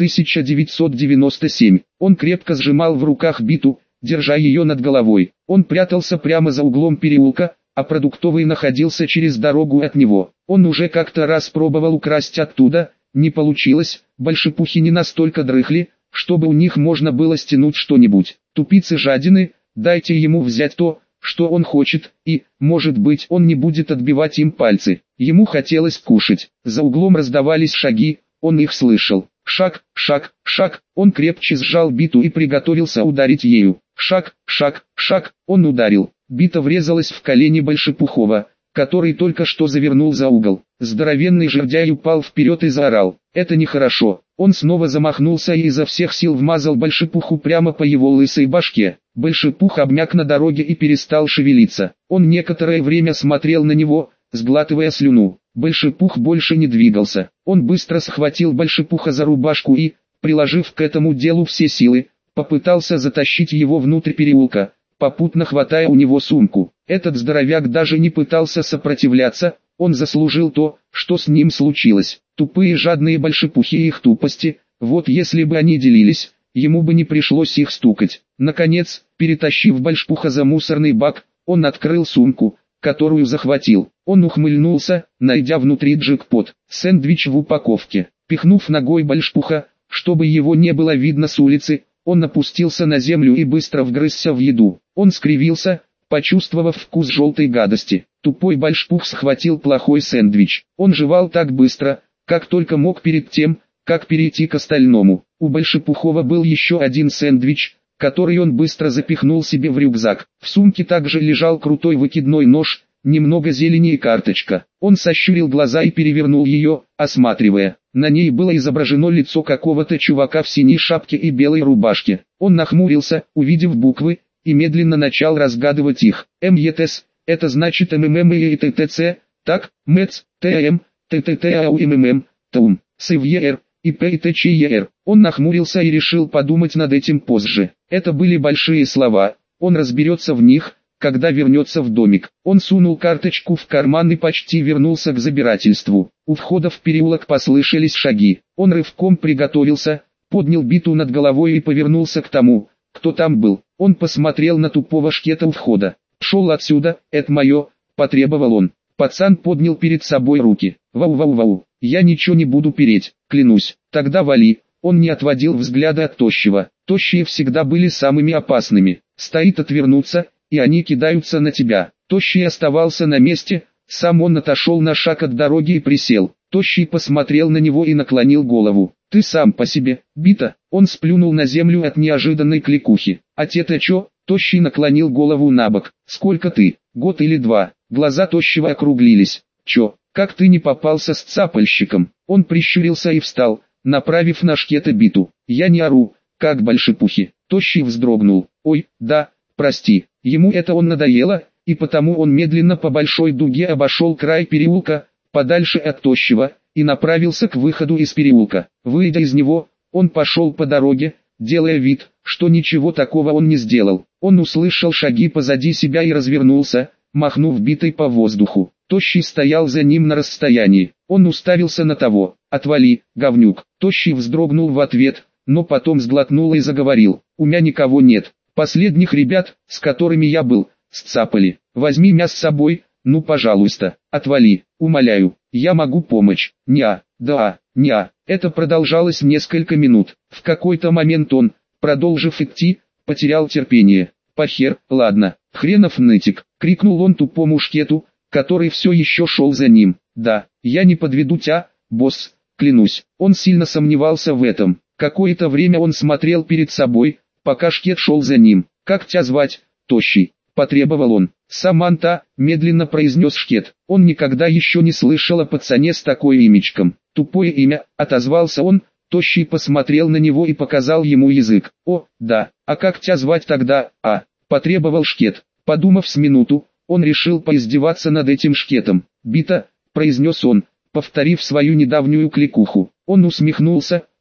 1997. Он крепко сжимал в руках биту, держа ее над головой. Он прятался прямо за углом переулка, а продуктовый находился через дорогу от него. Он уже как-то раз пробовал украсть оттуда, не получилось, большепухи не настолько дрыхли, чтобы у них можно было стянуть что-нибудь. Тупицы-жадины, дайте ему взять то, что он хочет, и, может быть, он не будет отбивать им пальцы. Ему хотелось кушать. За углом раздавались шаги, он их слышал. Шаг, шаг, шаг, он крепче сжал биту и приготовился ударить ею. Шаг, шаг, шаг, он ударил. Бита врезалась в колени Большепухова, который только что завернул за угол. Здоровенный жердяй упал вперед и заорал. Это нехорошо. Он снова замахнулся и изо всех сил вмазал Большепуху прямо по его лысой башке. Большепух обмяк на дороге и перестал шевелиться. Он некоторое время смотрел на него, сглатывая слюну. Большепух больше не двигался. Он быстро схватил Большепуха за рубашку и, приложив к этому делу все силы, попытался затащить его внутрь переулка, попутно хватая у него сумку. Этот здоровяк даже не пытался сопротивляться, он заслужил то, что с ним случилось. Тупые жадные большепухи и их тупости, вот если бы они делились, ему бы не пришлось их стукать. Наконец, перетащив Большепуха за мусорный бак, он открыл сумку, которую захватил. Он ухмыльнулся, найдя внутри джекпот, сэндвич в упаковке. Пихнув ногой Большепуха, чтобы его не было видно с улицы, он опустился на землю и быстро вгрызся в еду. Он скривился, почувствовав вкус желтой гадости. Тупой Большепух схватил плохой сэндвич. Он жевал так быстро, как только мог перед тем, как перейти к остальному. У Большепухова был еще один сэндвич, который он быстро запихнул себе в рюкзак. В сумке также лежал крутой выкидной нож, немного зелени и карточка. Он сощурил глаза и перевернул ее, осматривая. На ней было изображено лицо какого-то чувака в синей шапке и белой рубашке. Он нахмурился, увидев буквы, и медленно начал разгадывать их. МЕТС, это значит МММ и ТТЦ, так, МЭЦ, ТМ, ТТТАУММ, ТУМ, СВЕР, и ПТЧЕР. Он нахмурился и решил подумать над этим позже. Это были большие слова, он разберется в них, когда вернется в домик. Он сунул карточку в карман и почти вернулся к забирательству. У входа в переулок послышались шаги. Он рывком приготовился, поднял биту над головой и повернулся к тому, кто там был. Он посмотрел на тупого шкета у входа. «Шел отсюда, это мое», — потребовал он. Пацан поднял перед собой руки. «Вау-вау-вау, я ничего не буду переть, клянусь». «Тогда вали». Он не отводил взгляда от тощего. Тощие всегда были самыми опасными. Стоит отвернуться, и они кидаются на тебя. Тощий оставался на месте, сам он отошел на шаг от дороги и присел. Тощий посмотрел на него и наклонил голову. «Ты сам по себе, бита». Он сплюнул на землю от неожиданной кликухи. «А те-то чё?» Тощий наклонил голову набок. «Сколько ты? Год или два?» Глаза Тощего округлились. «Чё, как ты не попался с цапальщиком?» Он прищурился и встал, направив на шкета биту. «Я не ору, как большепухи». Тощий вздрогнул. «Ой, да, прости». Ему это он надоело, и потому он медленно по большой дуге обошел край переулка, подальше от Тощего, и направился к выходу из переулка. Выйдя из него, он пошел по дороге, делая вид, что ничего такого он не сделал. Он услышал шаги позади себя и развернулся, махнув битой по воздуху. Тощий стоял за ним на расстоянии. Он уставился на того. «Отвали, говнюк». Тощий вздрогнул в ответ, но потом сглотнул и заговорил. «У меня никого нет. Последних ребят, с которыми я был, сцапали. Возьми меня с собой, ну пожалуйста. Отвали, умоляю. Я могу помочь». «Неа, да, неа». Это продолжалось несколько минут. В какой-то момент он, продолжив идти, потерял терпение. «Похер, ладно, хренов нытик», — крикнул он тупому шкету, который все еще шел за ним. «Да, я не подведу тебя, босс, клянусь». Он сильно сомневался в этом. Какое-то время он смотрел перед собой, пока шкет шел за ним. «Как тебя звать, Тощий?» — потребовал он. «Саманта», — медленно произнес шкет. Он никогда еще не слышал о пацане с такой имечком. «Тупое имя», — отозвался он. Тощий посмотрел на него и показал ему язык. «О, да, а как тебя звать тогда, а?» — потребовал шкет. Подумав с минуту, он решил поиздеваться над этим шкетом. «Бита», — произнес он, повторив свою недавнюю кликуху. Он усмехнулся,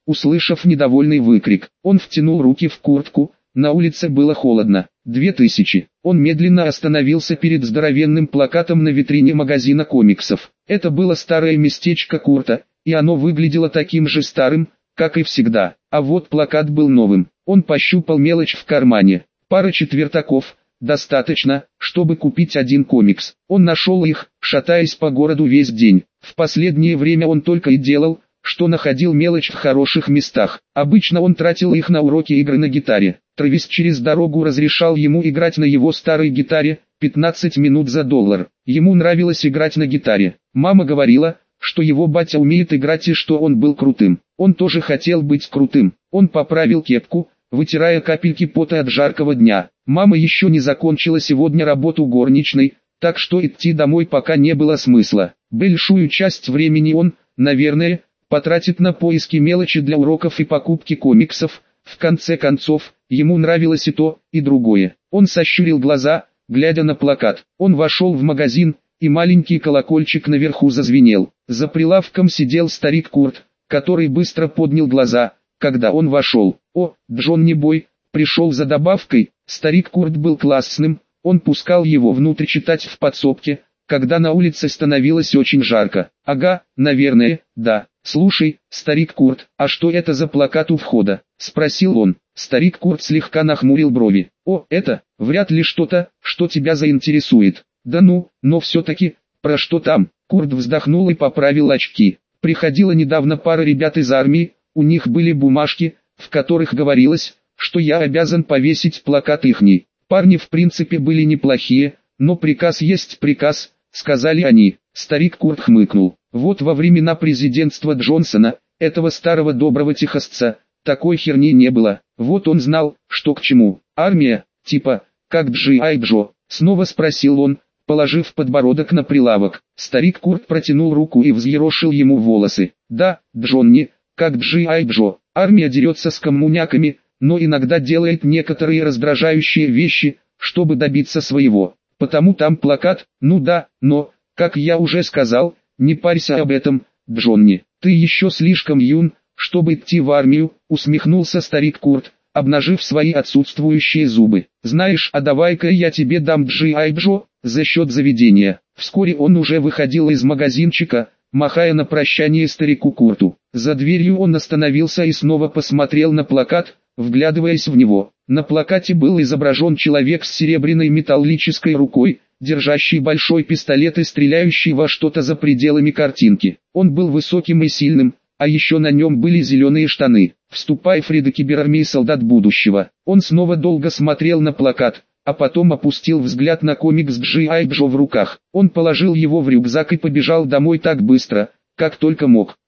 услышав недовольный выкрик. Он втянул руки в куртку, на улице было холодно. 2000. Он медленно остановился перед здоровенным плакатом на витрине магазина комиксов. Это было старое местечко Курта, и оно выглядело таким же старым, как и всегда. А вот плакат был новым. Он пощупал мелочь в кармане. Пара четвертаков. Достаточно, чтобы купить один комикс. Он нашел их, шатаясь по городу весь день. В последнее время он только и делал, что находил мелочь в хороших местах. Обычно он тратил их на уроки игры на гитаре. Трэвис через дорогу разрешал ему играть на его старой гитаре, 15 минут за $1. Ему нравилось играть на гитаре. Мама говорила, что его батя умеет играть и что он был крутым. Он тоже хотел быть крутым. Он поправил кепку, вытирая капельки пота от жаркого дня. Мама еще не закончила сегодня работу горничной, так что идти домой пока не было смысла. Большую часть времени он, наверное, потратит на поиски мелочи для уроков и покупки комиксов. В конце концов, ему нравилось и то, и другое. Он сощурил глаза, глядя на плакат. Он вошел в магазин, и маленький колокольчик наверху зазвенел. За прилавком сидел старик Курт, который быстро поднял глаза, когда он вошел. «О, Джонни Бой, пришел за добавкой». Старик Курт был классным, он пускал его внутрь читать в подсобке, когда на улице становилось очень жарко. «Ага, наверное, да. Слушай, старик Курт, а что это за плакат у входа?» — спросил он. Старик Курт слегка нахмурил брови. «О, это, вряд ли что-то, что тебя заинтересует». «Да ну, но все-таки, про что там?» Курт вздохнул и поправил очки. «Приходила недавно пара ребят из армии, у них были бумажки, в которых говорилось, что я обязан повесить плакат ихний. Парни в принципе были неплохие, но приказ есть приказ», — сказали они. Старик Курт хмыкнул. Вот во времена президентства Джонсона, этого старого доброго техасца, такой херни не было. Вот он знал, что к чему. «Армия, типа, как G.I. Joe?» — снова спросил он, положив подбородок на прилавок. Старик Курт протянул руку и взъерошил ему волосы. «Да, Джонни, как G.I. Joe. Армия дерется с коммуняками, но иногда делает некоторые раздражающие вещи, чтобы добиться своего. Потому там плакат. Ну да, но, как я уже сказал, не парься об этом, Джонни. Ты еще слишком юн, чтобы идти в армию», — усмехнулся старик Курт, обнажив свои отсутствующие зубы. «Знаешь, а давай-ка я тебе дам G.I. Joe за счет заведения». Вскоре он уже выходил из магазинчика, махая на прощание старику Курту. За дверью он остановился и снова посмотрел на плакат, вглядываясь в него. На плакате был изображен человек с серебряной металлической рукой, держащий большой пистолет и стреляющий во что-то за пределами картинки. Он был высоким и сильным, а еще на нем были зеленые штаны. «Вступай в ряды киберармии солдат будущего». Он снова долго смотрел на плакат, а потом опустил взгляд на комикс G.I. Joe в руках. Он положил его в рюкзак и побежал домой так быстро, как только мог.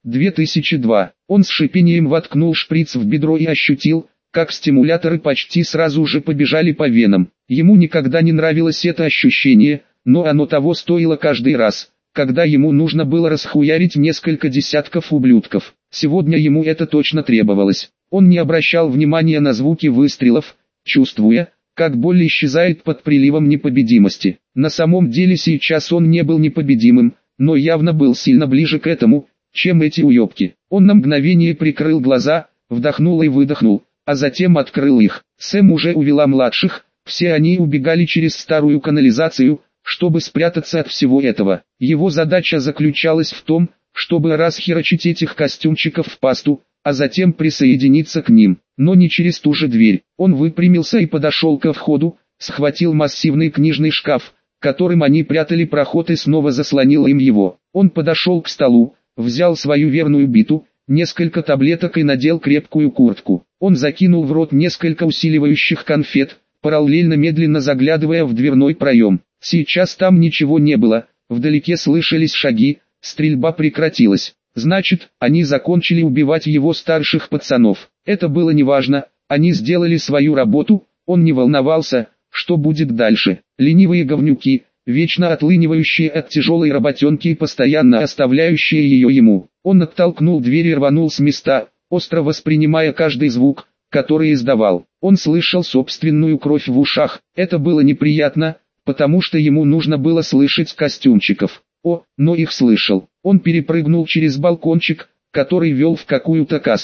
2002. Он с шипением воткнул шприц в бедро и ощутил, как стимуляторы почти сразу же побежали по венам. Ему никогда не нравилось это ощущение, но оно того стоило каждый раз, когда ему нужно было расхуярить несколько десятков ублюдков. Сегодня ему это точно требовалось. Он не обращал внимания на звуки выстрелов, чувствуя, как боль исчезает под приливом непобедимости. На самом деле сейчас он не был непобедимым, но явно был сильно ближе к этому, чем эти уебки. Он на мгновение прикрыл глаза, вдохнул и выдохнул, а затем открыл их. Сэм уже увела младших, все они убегали через старую канализацию, чтобы спрятаться от всего этого. Его задача заключалась в том, чтобы расхерачить этих костюмчиков в пасту, а затем присоединиться к ним, но не через ту же дверь. Он выпрямился и подошел ко входу, схватил массивный книжный шкаф, которым они прятали проход, и снова заслонил им его. Он подошел к столу, взял свою верную биту, несколько таблеток и надел крепкую куртку. Он закинул в рот несколько усиливающих конфет, параллельно медленно заглядывая в дверной проем. Сейчас там ничего не было, вдалеке слышались шаги, стрельба прекратилась. Значит, они закончили убивать его старших пацанов. Это было неважно, они сделали свою работу, он не волновался, что будет дальше. Ленивые говнюки, вечно отлынивающие от тяжелой работенки и постоянно оставляющие ее ему. Он оттолкнул дверь и рванул с места, остро воспринимая каждый звук, который издавал. Он слышал собственную кровь в ушах. Это было неприятно, потому что ему нужно было слышать костюмчиков. Но их слышал. Он перепрыгнул через балкончик, который вел в какую-то кассу.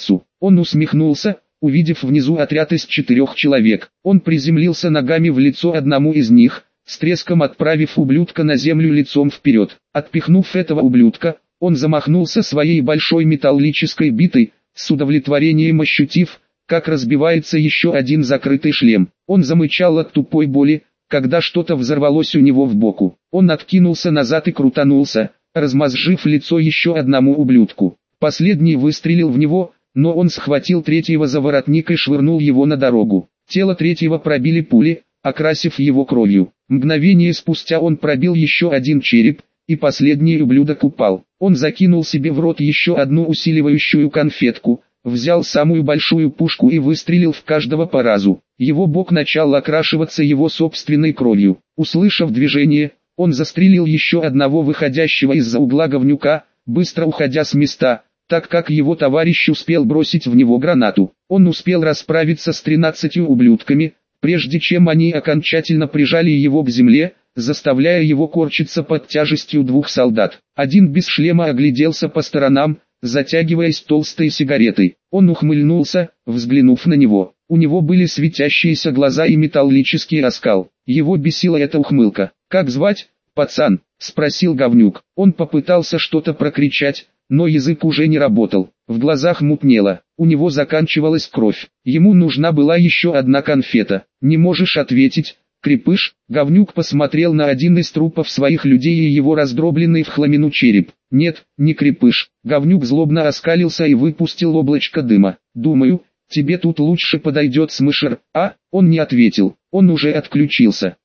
Он усмехнулся, увидев внизу отряд из 4 человек. Он приземлился ногами в лицо одному из них, с треском отправив ублюдка на землю лицом вперед. Отпихнув этого ублюдка, он замахнулся своей большой металлической битой, с удовлетворением ощутив, как разбивается еще один закрытый шлем. Он замычал от тупой боли, когда что-то взорвалось у него в боку. Он откинулся назад и крутанулся, размозжив лицо еще одному ублюдку. Последний выстрелил в него, но он схватил третьего за воротник и швырнул его на дорогу. Тело третьего пробили пули, окрасив его кровью. Мгновение спустя он пробил еще один череп, и последний ублюдок упал. Он закинул себе в рот еще одну усиливающую конфетку, взял самую большую пушку и выстрелил в каждого по разу. Его бок начал окрашиваться его собственной кровью. Услышав движение, он застрелил еще одного выходящего из-за угла говнюка, быстро уходя с места, так как его товарищ успел бросить в него гранату. Он успел расправиться с 13 ублюдками, прежде чем они окончательно прижали его к земле, заставляя его корчиться под тяжестью 2 солдат. Один без шлема огляделся по сторонам, затягиваясь толстой сигаретой. Он ухмыльнулся, взглянув на него. У него были светящиеся глаза и металлический оскал. Его бесила эта ухмылка. «Как звать, пацан?» — спросил говнюк. Он попытался что-то прокричать, но язык уже не работал. В глазах мутнело. У него заканчивалась кровь. Ему нужна была еще одна конфета. «Не можешь ответить, крепыш?» Говнюк посмотрел на один из трупов своих людей и его раздробленный в хламину череп. «Нет, не крепыш». Говнюк злобно оскалился и выпустил облачко дыма. «Думаю, тебе тут лучше подойдет смышер». Он не ответил. Он уже отключился.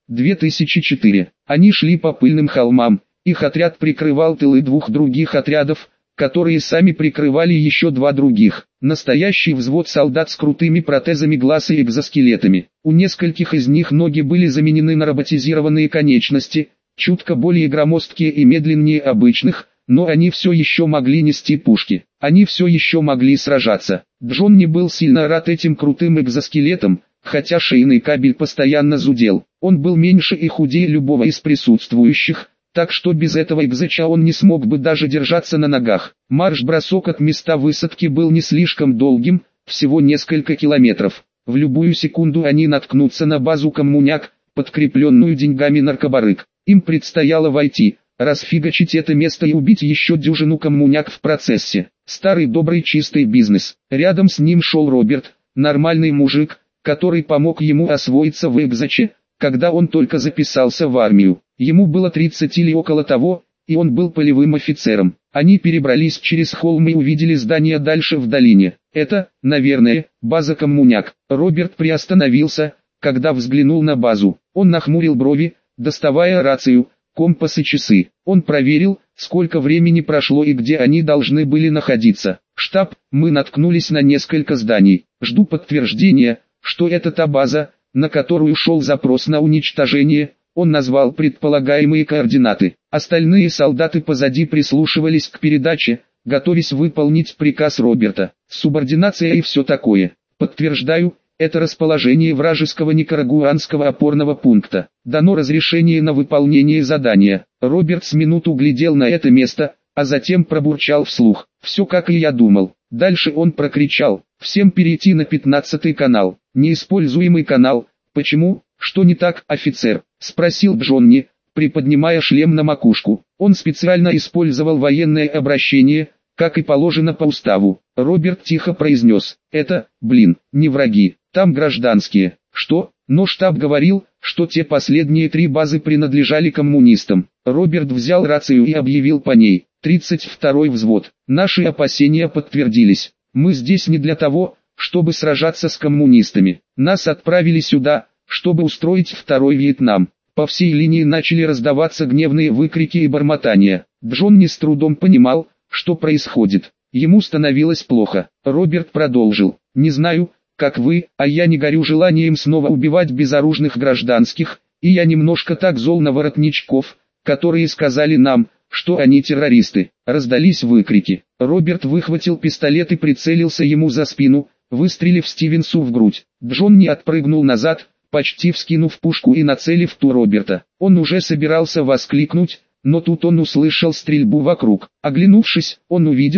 2004. Они шли по пыльным холмам. Их отряд прикрывал тылы 2 других отрядов, которые сами прикрывали еще 2 других. Настоящий взвод солдат с крутыми протезами глаз и экзоскелетами. У нескольких из них ноги были заменены на роботизированные конечности, чутко более громоздкие и медленнее обычных, но они все еще могли нести пушки. Они все еще могли сражаться. Джон не был сильно рад этим крутым экзоскелетам, хотя шейный кабель постоянно зудел. Он был меньше и худее любого из присутствующих, так что без этого экзача он не смог бы даже держаться на ногах. Марш-бросок от места высадки был не слишком долгим, всего несколько километров. В любую секунду они наткнутся на базу коммуняк, подкрепленную деньгами наркобарык. Им предстояло войти, расфигачить это место и убить еще дюжину коммуняк в процессе. Старый добрый чистый бизнес. Рядом с ним шел Роберт, нормальный мужик, который помог ему освоиться в экзаче, когда он только записался в армию. Ему было 30 или около того, и он был полевым офицером. Они перебрались через холм и увидели здание дальше в долине. Это, наверное, база коммуняк. Роберт приостановился, когда взглянул на базу. Он нахмурил брови, доставая рацию, компас и часы. Он проверил, сколько времени прошло и где они должны были находиться. «Штаб, мы наткнулись на несколько зданий. Жду подтверждения, что это та база, на которую шел запрос на уничтожение». Он назвал предполагаемые координаты. Остальные солдаты позади прислушивались к передаче, готовясь выполнить приказ Роберта. Субординация и все такое. Подтверждаю, это расположение вражеского никарагуанского опорного пункта. Дано разрешение на выполнение задания. Роберт с минуту глядел на это место, а затем пробурчал вслух. Все как и я думал. Дальше он прокричал: «Всем перейти на 15-й канал. Неиспользуемый канал». «Почему? Что не так, офицер?» — спросил Джонни, приподнимая шлем на макушку. Он специально использовал военное обращение, как и положено по уставу. Роберт тихо произнес: «Это, не враги, там гражданские». «Что?» Но штаб говорил, что те последние 3 базы принадлежали коммунистам. Роберт взял рацию и объявил по ней: 32-й взвод. Наши опасения подтвердились. Мы здесь не для того, чтобы сражаться с коммунистами. Нас отправили сюда, чтобы устроить второй Вьетнам. По всей линии начали раздаваться гневные выкрики и бормотания. Джонни с трудом понимал, что происходит. Ему становилось плохо. Роберт продолжил: «Не знаю, как вы, а я не горю желанием снова убивать безоружных гражданских, и я немножко так зол на воротничков, которые сказали нам, что они террористы». Раздались выкрики. Роберт выхватил пистолет и прицелился ему за спину, выстрелив Стивенсу в грудь. Джонни отпрыгнул назад, почти вскинув пушку и нацелив ту Роберта. Он уже собирался воскликнуть, но тут он услышал стрельбу вокруг. Оглянувшись, он увидел,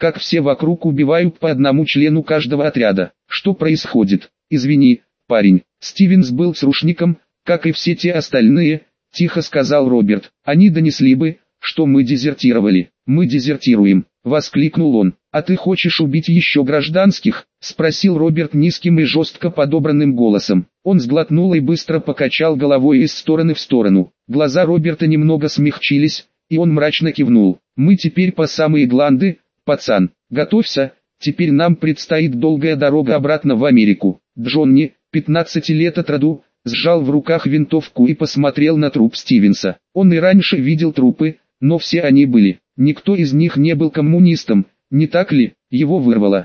как все вокруг убивают по одному члену каждого отряда. Что происходит? Извини, парень. Стивенс был срушником, как и все те остальные, тихо сказал Роберт. Они донесли бы, что мы дезертировали. Мы дезертируем, воскликнул он. А ты хочешь убить еще гражданских? Спросил Роберт низким и жестко подобранным голосом. Он сглотнул и быстро покачал головой из стороны в сторону. Глаза Роберта немного смягчились, и он мрачно кивнул. Мы теперь по самые гланды, пацан. Готовься, теперь нам предстоит долгая дорога обратно в Америку. Джонни, 15 лет от роду, сжал в руках винтовку и посмотрел на труп Стивенса. Он и раньше видел трупы, но все они были. Никто из них не был коммунистом, не так ли? Его вырвало.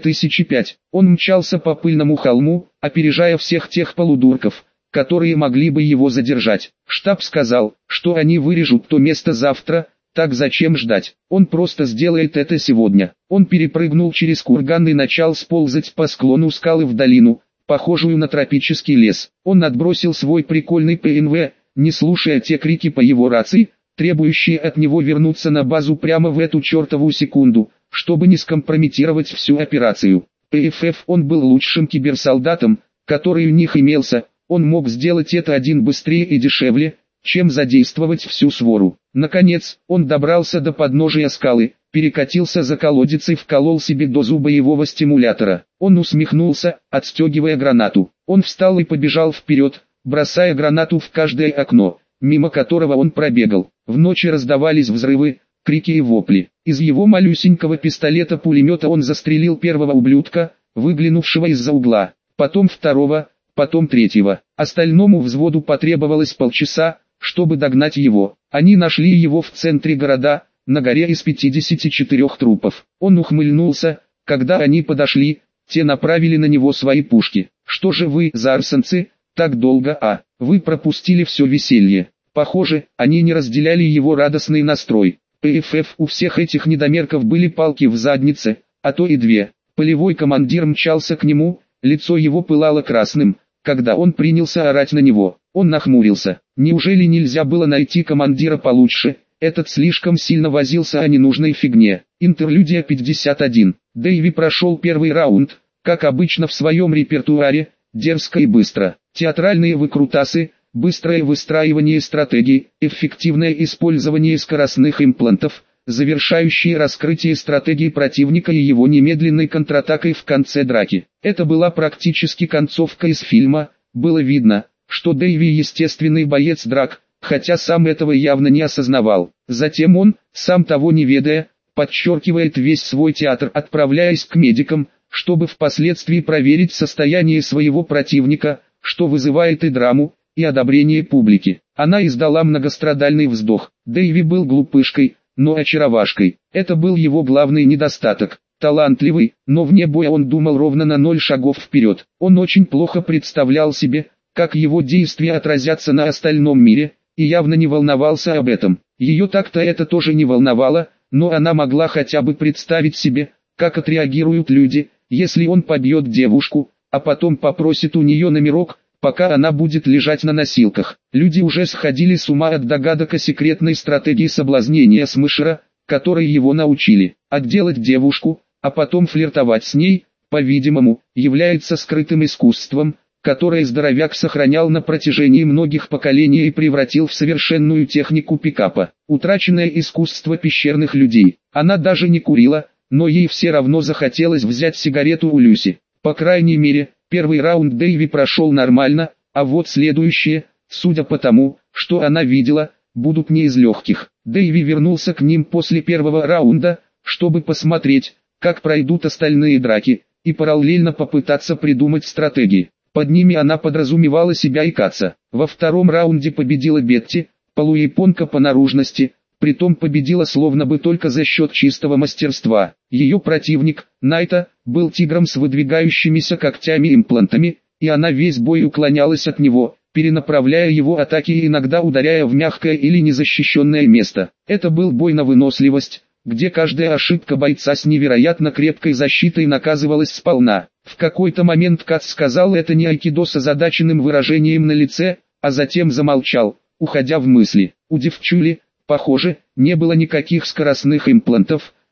2005. Он мчался по пыльному холму, опережая всех тех полудурков, которые могли бы его задержать. Штаб сказал, что они вырежут то место завтра, так зачем ждать? Он просто сделает это сегодня. Он перепрыгнул через курган и начал сползать по склону скалы в долину, похожую на тропический лес. Он отбросил свой прикольный ПНВ, не слушая те крики по его рации, требующие от него вернуться на базу прямо в эту чертову секунду, чтобы не скомпрометировать всю операцию. ПФФ он был лучшим киберсолдатом, который у них имелся, он мог сделать это один быстрее и дешевле, чем задействовать всю свору. Наконец, он добрался до подножия скалы, перекатился за колодец и вколол себе дозу боевого стимулятора. Он усмехнулся, отстегивая гранату. Он встал и побежал вперед, бросая гранату в каждое окно, мимо которого он пробегал. В ночи раздавались взрывы, крики и вопли. Из его малюсенького пистолета-пулемета он застрелил первого ублюдка, выглянувшего из-за угла, потом второго, потом третьего. Остальному взводу потребовалось полчаса, чтобы догнать его. Они нашли его в центре города, на горе из 54 трупов. Он ухмыльнулся, когда они подошли, те направили на него свои пушки. «Что же вы, зарсенцы, так долго, вы пропустили все веселье?» Похоже, они не разделяли его радостный настрой. ПФФ у всех этих недомерков были палки в заднице, а то и две. Полевой командир мчался к нему, лицо его пылало красным, когда он принялся орать на него. Он нахмурился. Неужели нельзя было найти командира получше? Этот слишком сильно возился о ненужной фигне. Интерлюдия 51. Дэйви прошел первый раунд, как обычно в своем репертуаре, дерзко и быстро. Театральные выкрутасы, быстрое выстраивание стратегий, эффективное использование скоростных имплантов, завершающие раскрытие стратегии противника и его немедленной контратакой в конце драки. Это была практически концовка из фильма, было видно, что Дэйви естественный боец драк, хотя сам этого явно не осознавал. Затем он, сам того не ведая, подчеркивает весь свой театр, отправляясь к медикам, чтобы впоследствии проверить состояние своего противника, что вызывает и драму, и одобрение публики. Она издала многострадальный вздох. Дэйви был глупышкой, но очаровашкой. Это был его главный недостаток. Талантливый, но вне боя он думал ровно на 0 шагов вперед. Он очень плохо представлял себе, как его действия отразятся на остальном мире, и явно не волновался об этом. Ее так-то это тоже не волновало, но она могла хотя бы представить себе, как отреагируют люди, если он побьет девушку, а потом попросит у нее номерок, пока она будет лежать на носилках. Люди уже сходили с ума от догадок о секретной стратегии соблазнения Смешера, которой его научили. Отделать девушку, а потом флиртовать с ней, по-видимому, является скрытым искусством, которое здоровяк сохранял на протяжении многих поколений и превратил в совершенную технику пикапа. Утраченное искусство пещерных людей. Она даже не курила, но ей все равно захотелось взять сигарету у Люси. По крайней мере, первый раунд Дэйви прошел нормально, а вот следующие, судя по тому, что она видела, будут не из легких. Дэйви вернулся к ним после первого раунда, чтобы посмотреть, как пройдут остальные драки, и параллельно попытаться придумать стратегии. Под ними она подразумевала себя и Каца. Во втором раунде победила Бетти, полуяпонка по наружности, притом победила словно бы только за счет чистого мастерства. Ее противник, Найта, был тигром с выдвигающимися когтями-имплантами, и она весь бой уклонялась от него, перенаправляя его атаки и иногда ударяя в мягкое или незащищенное место. Это был бой на выносливость, где каждая ошибка бойца с невероятно крепкой защитой наказывалась сполна. В какой-то момент Кац сказал это не айкидо с озадаченным выражением на лице, а затем замолчал, уходя в мысли. У девчули, похоже, не было никаких скоростных имплантов,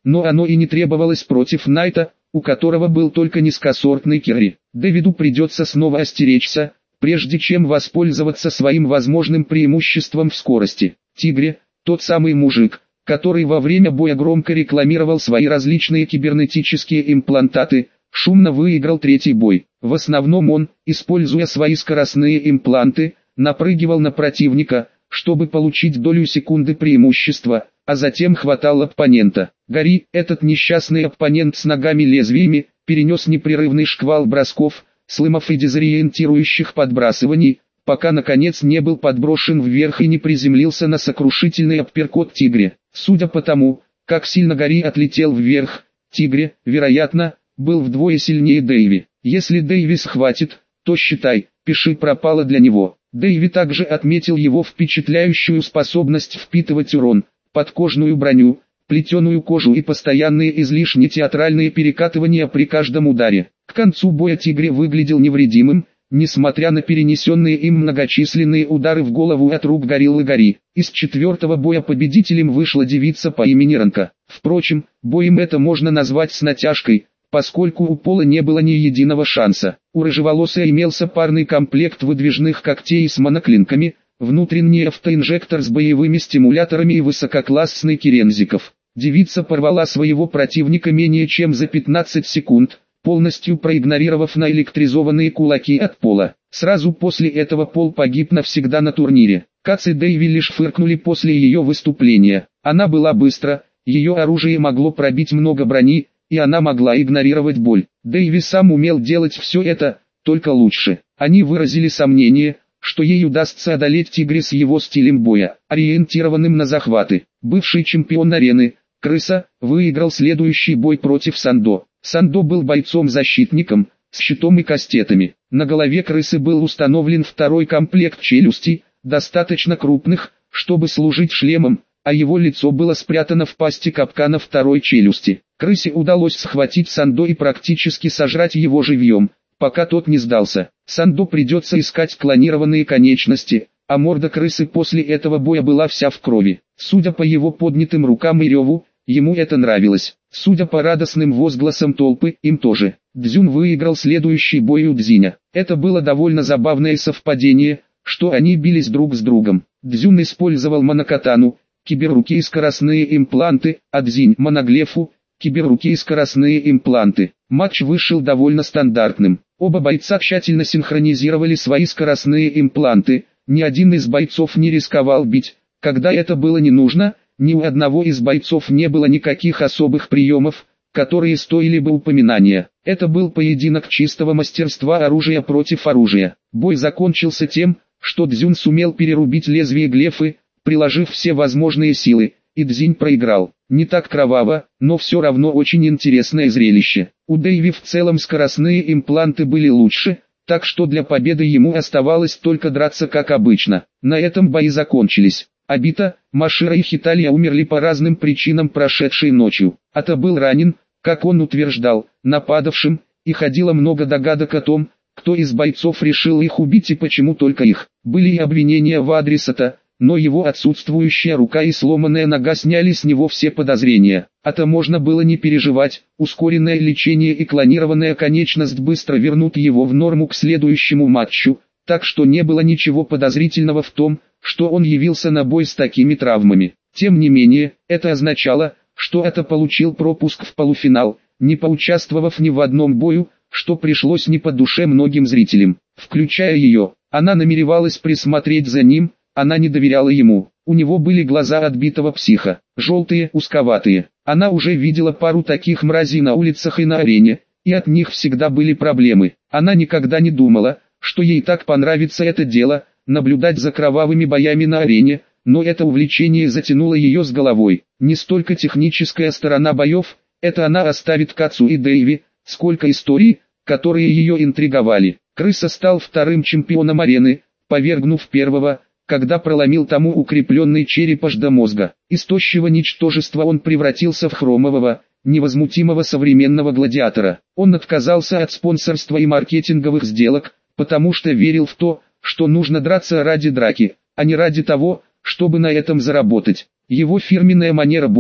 но оно и не требовалось против Найта, у которого был только низкосортный керри. Дэвиду придется снова остеречься, прежде чем воспользоваться своим возможным преимуществом в скорости. Тигре, тот самый мужик, который во время боя громко рекламировал свои различные кибернетические имплантаты, шумно выиграл третий бой. В основном он, используя свои скоростные импланты, напрыгивал на противника, чтобы получить долю секунды преимущества, а затем хватал оппонента. Гарри, этот несчастный оппонент с ногами-лезвиями, перенес непрерывный шквал бросков, сломов и дезориентирующих подбрасываний, пока наконец не был подброшен вверх и не приземлился на сокрушительный апперкот Тигре. Судя по тому, как сильно Гарри отлетел вверх, Тигре, вероятно, был вдвое сильнее Дэйви. Если Дэйви схватит, то считай, пиши пропало для него. Дэйви также отметил его впечатляющую способность впитывать урон, подкожную броню, плетеную кожу и постоянные излишне театральные перекатывания при каждом ударе. К концу боя Тигре выглядел невредимым, несмотря на перенесенные им многочисленные удары в голову от рук гориллы Гарри. Из четвертого боя победителем вышла девица по имени Ранка. Впрочем, боем это можно назвать с натяжкой, поскольку у Пола не было ни единого шанса. У рыжеволосой имелся парный комплект выдвижных когтей с моноклинками, внутренний автоинжектор с боевыми стимуляторами и высококлассный керензиков. Девица порвала своего противника менее чем за 15 секунд, полностью проигнорировав наэлектризованные кулаки от Пола. Сразу после этого Пол погиб навсегда на турнире. Кац и Дэйви лишь фыркнули после ее выступления. Она была быстра, ее оружие могло пробить много брони, и она могла игнорировать боль. Дэйви сам умел делать все это, только лучше. Они выразили сомнение, что ей удастся одолеть Тигре с его стилем боя, ориентированным на захваты. Бывший чемпион арены, Крыса, выиграл следующий бой против Сандо. Сандо был бойцом-защитником, с щитом и кастетами. На голове Крысы был установлен второй комплект челюстей, достаточно крупных, чтобы служить шлемом, а его лицо было спрятано в пасти капкана второй челюсти. Крысе удалось схватить Сандо и практически сожрать его живьем, пока тот не сдался. Сандо придется искать клонированные конечности, а морда Крысы после этого боя была вся в крови. Судя по его поднятым рукам и реву, ему это нравилось. Судя по радостным возгласам толпы, им тоже. Дзюн выиграл следующий бой у Дзиня. Это было довольно забавное совпадение, что они бились друг с другом. Дзюн использовал монокатану, киберруки и скоростные импланты, а Дзинь моноглефу, киберруки и скоростные импланты. Матч вышел довольно стандартным. Оба бойца тщательно синхронизировали свои скоростные импланты, ни один из бойцов не рисковал бить, когда это было не нужно. Ни у одного из бойцов не было никаких особых приемов, которые стоили бы упоминания. Это был поединок чистого мастерства оружия против оружия. Бой закончился тем, что Дзюн сумел перерубить лезвие глефы, приложив все возможные силы, и Дзинь проиграл. Не так кроваво, но все равно очень интересное зрелище. У Дэйви в целом скоростные импланты были лучше, так что для победы ему оставалось только драться как обычно. На этом бои закончились. Абита, Машира и Хиталия умерли по разным причинам прошедшей ночью. Ата был ранен, как он утверждал, нападавшим, и ходило много догадок о том, кто из бойцов решил их убить и почему только их. Были и обвинения в адрес Ата, но его отсутствующая рука и сломанная нога сняли с него все подозрения. Ата можно было не переживать, ускоренное лечение и клонированная конечность быстро вернут его в норму к следующему матчу, так что не было ничего подозрительного в том, что он явился на бой с такими травмами. Тем не менее, это означало, что Ата получил пропуск в полуфинал, не поучаствовав ни в одном бою, что пришлось не по душе многим зрителям, включая ее. Она намеревалась присмотреть за ним, она не доверяла ему. У него были глаза отбитого психа, желтые, узковатые. Она уже видела пару таких мразей на улицах и на арене, и от них всегда были проблемы. Она никогда не думала, что ей так понравится это дело, наблюдать за кровавыми боями на арене, но это увлечение затянуло ее с головой. Не столько техническая сторона боев, это она оставит Кацу и Дэйви, сколько историй, которые ее интриговали. Крыса стал вторым чемпионом арены, повергнув первого, когда проломил тому укрепленный череп аж до мозга. Из тощего ничтожества он превратился в хромового, невозмутимого современного гладиатора. Он отказался от спонсорства и маркетинговых сделок, потому что верил в то, что нужно драться ради драки, а не ради того, чтобы на этом заработать. Его фирменная манера боя,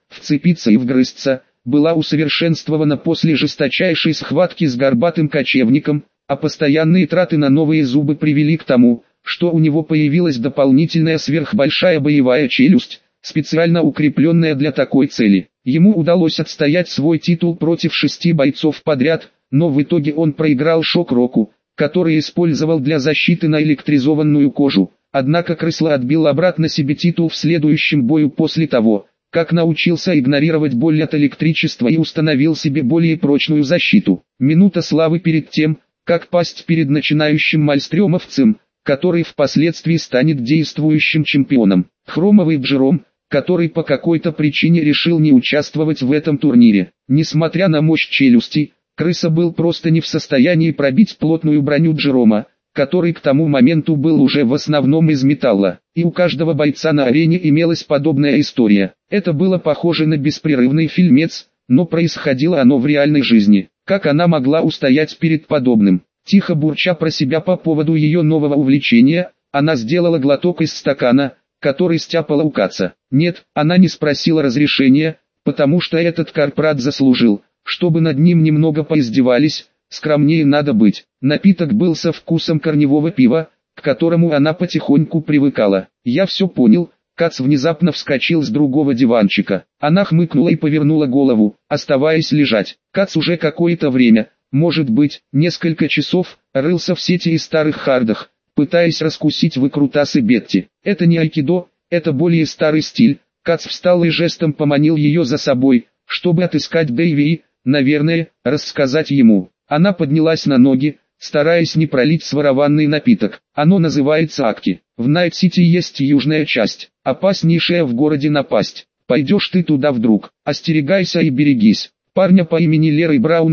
вцепиться и вгрызться, была усовершенствована после жесточайшей схватки с горбатым кочевником, а постоянные траты на новые зубы привели к тому, что у него появилась дополнительная сверхбольшая боевая челюсть, специально укрепленная для такой цели. Ему удалось отстоять свой титул против 6 бойцов подряд, но в итоге он проиграл Шок-Року, который использовал для защиты наэлектризованную кожу. Однако Крысла отбил обратно себе титул в следующем бою после того, как научился игнорировать боль от электричества и установил себе более прочную защиту. Минута славы перед тем, как пасть перед начинающим мальстрёмовцем, который впоследствии станет действующим чемпионом. Хромовый Джером, который по какой-то причине решил не участвовать в этом турнире. Несмотря на мощь челюстей, Крыса был просто не в состоянии пробить плотную броню Джерома, который к тому моменту был уже в основном из металла. И у каждого бойца на арене имелась подобная история. Это было похоже на беспрерывный фильмец, но происходило оно в реальной жизни. Как она могла устоять перед подобным? Тихо бурча про себя по поводу ее нового увлечения, она сделала глоток из стакана, который стяпала у Каца. Нет, она не спросила разрешения, потому что этот корпорат заслужил, чтобы над ним немного поиздевались. Скромнее надо быть. Напиток был со вкусом корневого пива, к которому она потихоньку привыкала. Я все понял. Кац внезапно вскочил с другого диванчика. Она хмыкнула и повернула голову, оставаясь лежать. Кац уже какое-то время, может быть, несколько часов, рылся в сети и старых хардах, пытаясь раскусить выкрутасы Бетти. Это не айкидо, это более старый стиль. Кац встал и жестом поманил ее за собой, чтобы отыскать Дэйви и, наверное, рассказать ему. Она поднялась на ноги, стараясь не пролить сварованный напиток. Оно называется Акки. В Найт-Сити есть южная часть, опаснейшая в городе напасть. Пойдешь ты туда вдруг, остерегайся и берегись. Парня по имени Лерой Браун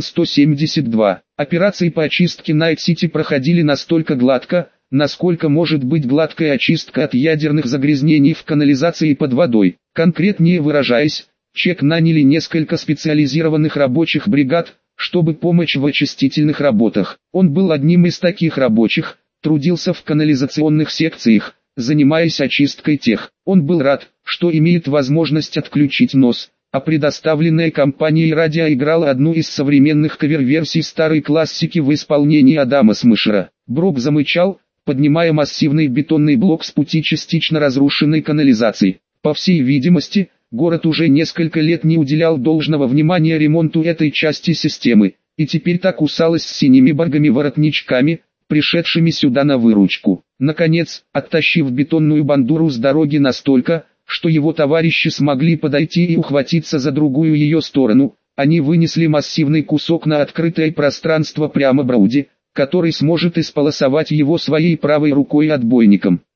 172. Операции по очистке Найт-Сити проходили настолько гладко, насколько может быть гладкая очистка от ядерных загрязнений в канализации под водой. Конкретнее выражаясь, ЧЕК наняли несколько специализированных рабочих бригад, чтобы помочь в очистительных работах. Он был одним из таких рабочих, трудился в канализационных секциях, занимаясь очисткой тех. Он был рад, что имеет возможность отключить нос, а предоставленная компанией радио играла одну из современных кавер-версий старой классики в исполнении Адама Смешера. Брок замычал, поднимая массивный бетонный блок с пути частично разрушенной канализации. По всей видимости, город уже несколько лет не уделял должного внимания ремонту этой части системы, и теперь так кусалась с синими баргами-воротничками, пришедшими сюда на выручку. Наконец, оттащив бетонную бандуру с дороги настолько, что его товарищи смогли подойти и ухватиться за другую ее сторону, они вынесли массивный кусок на открытое пространство прямо Брауди, который сможет исполосовать его своей правой рукой отбойником.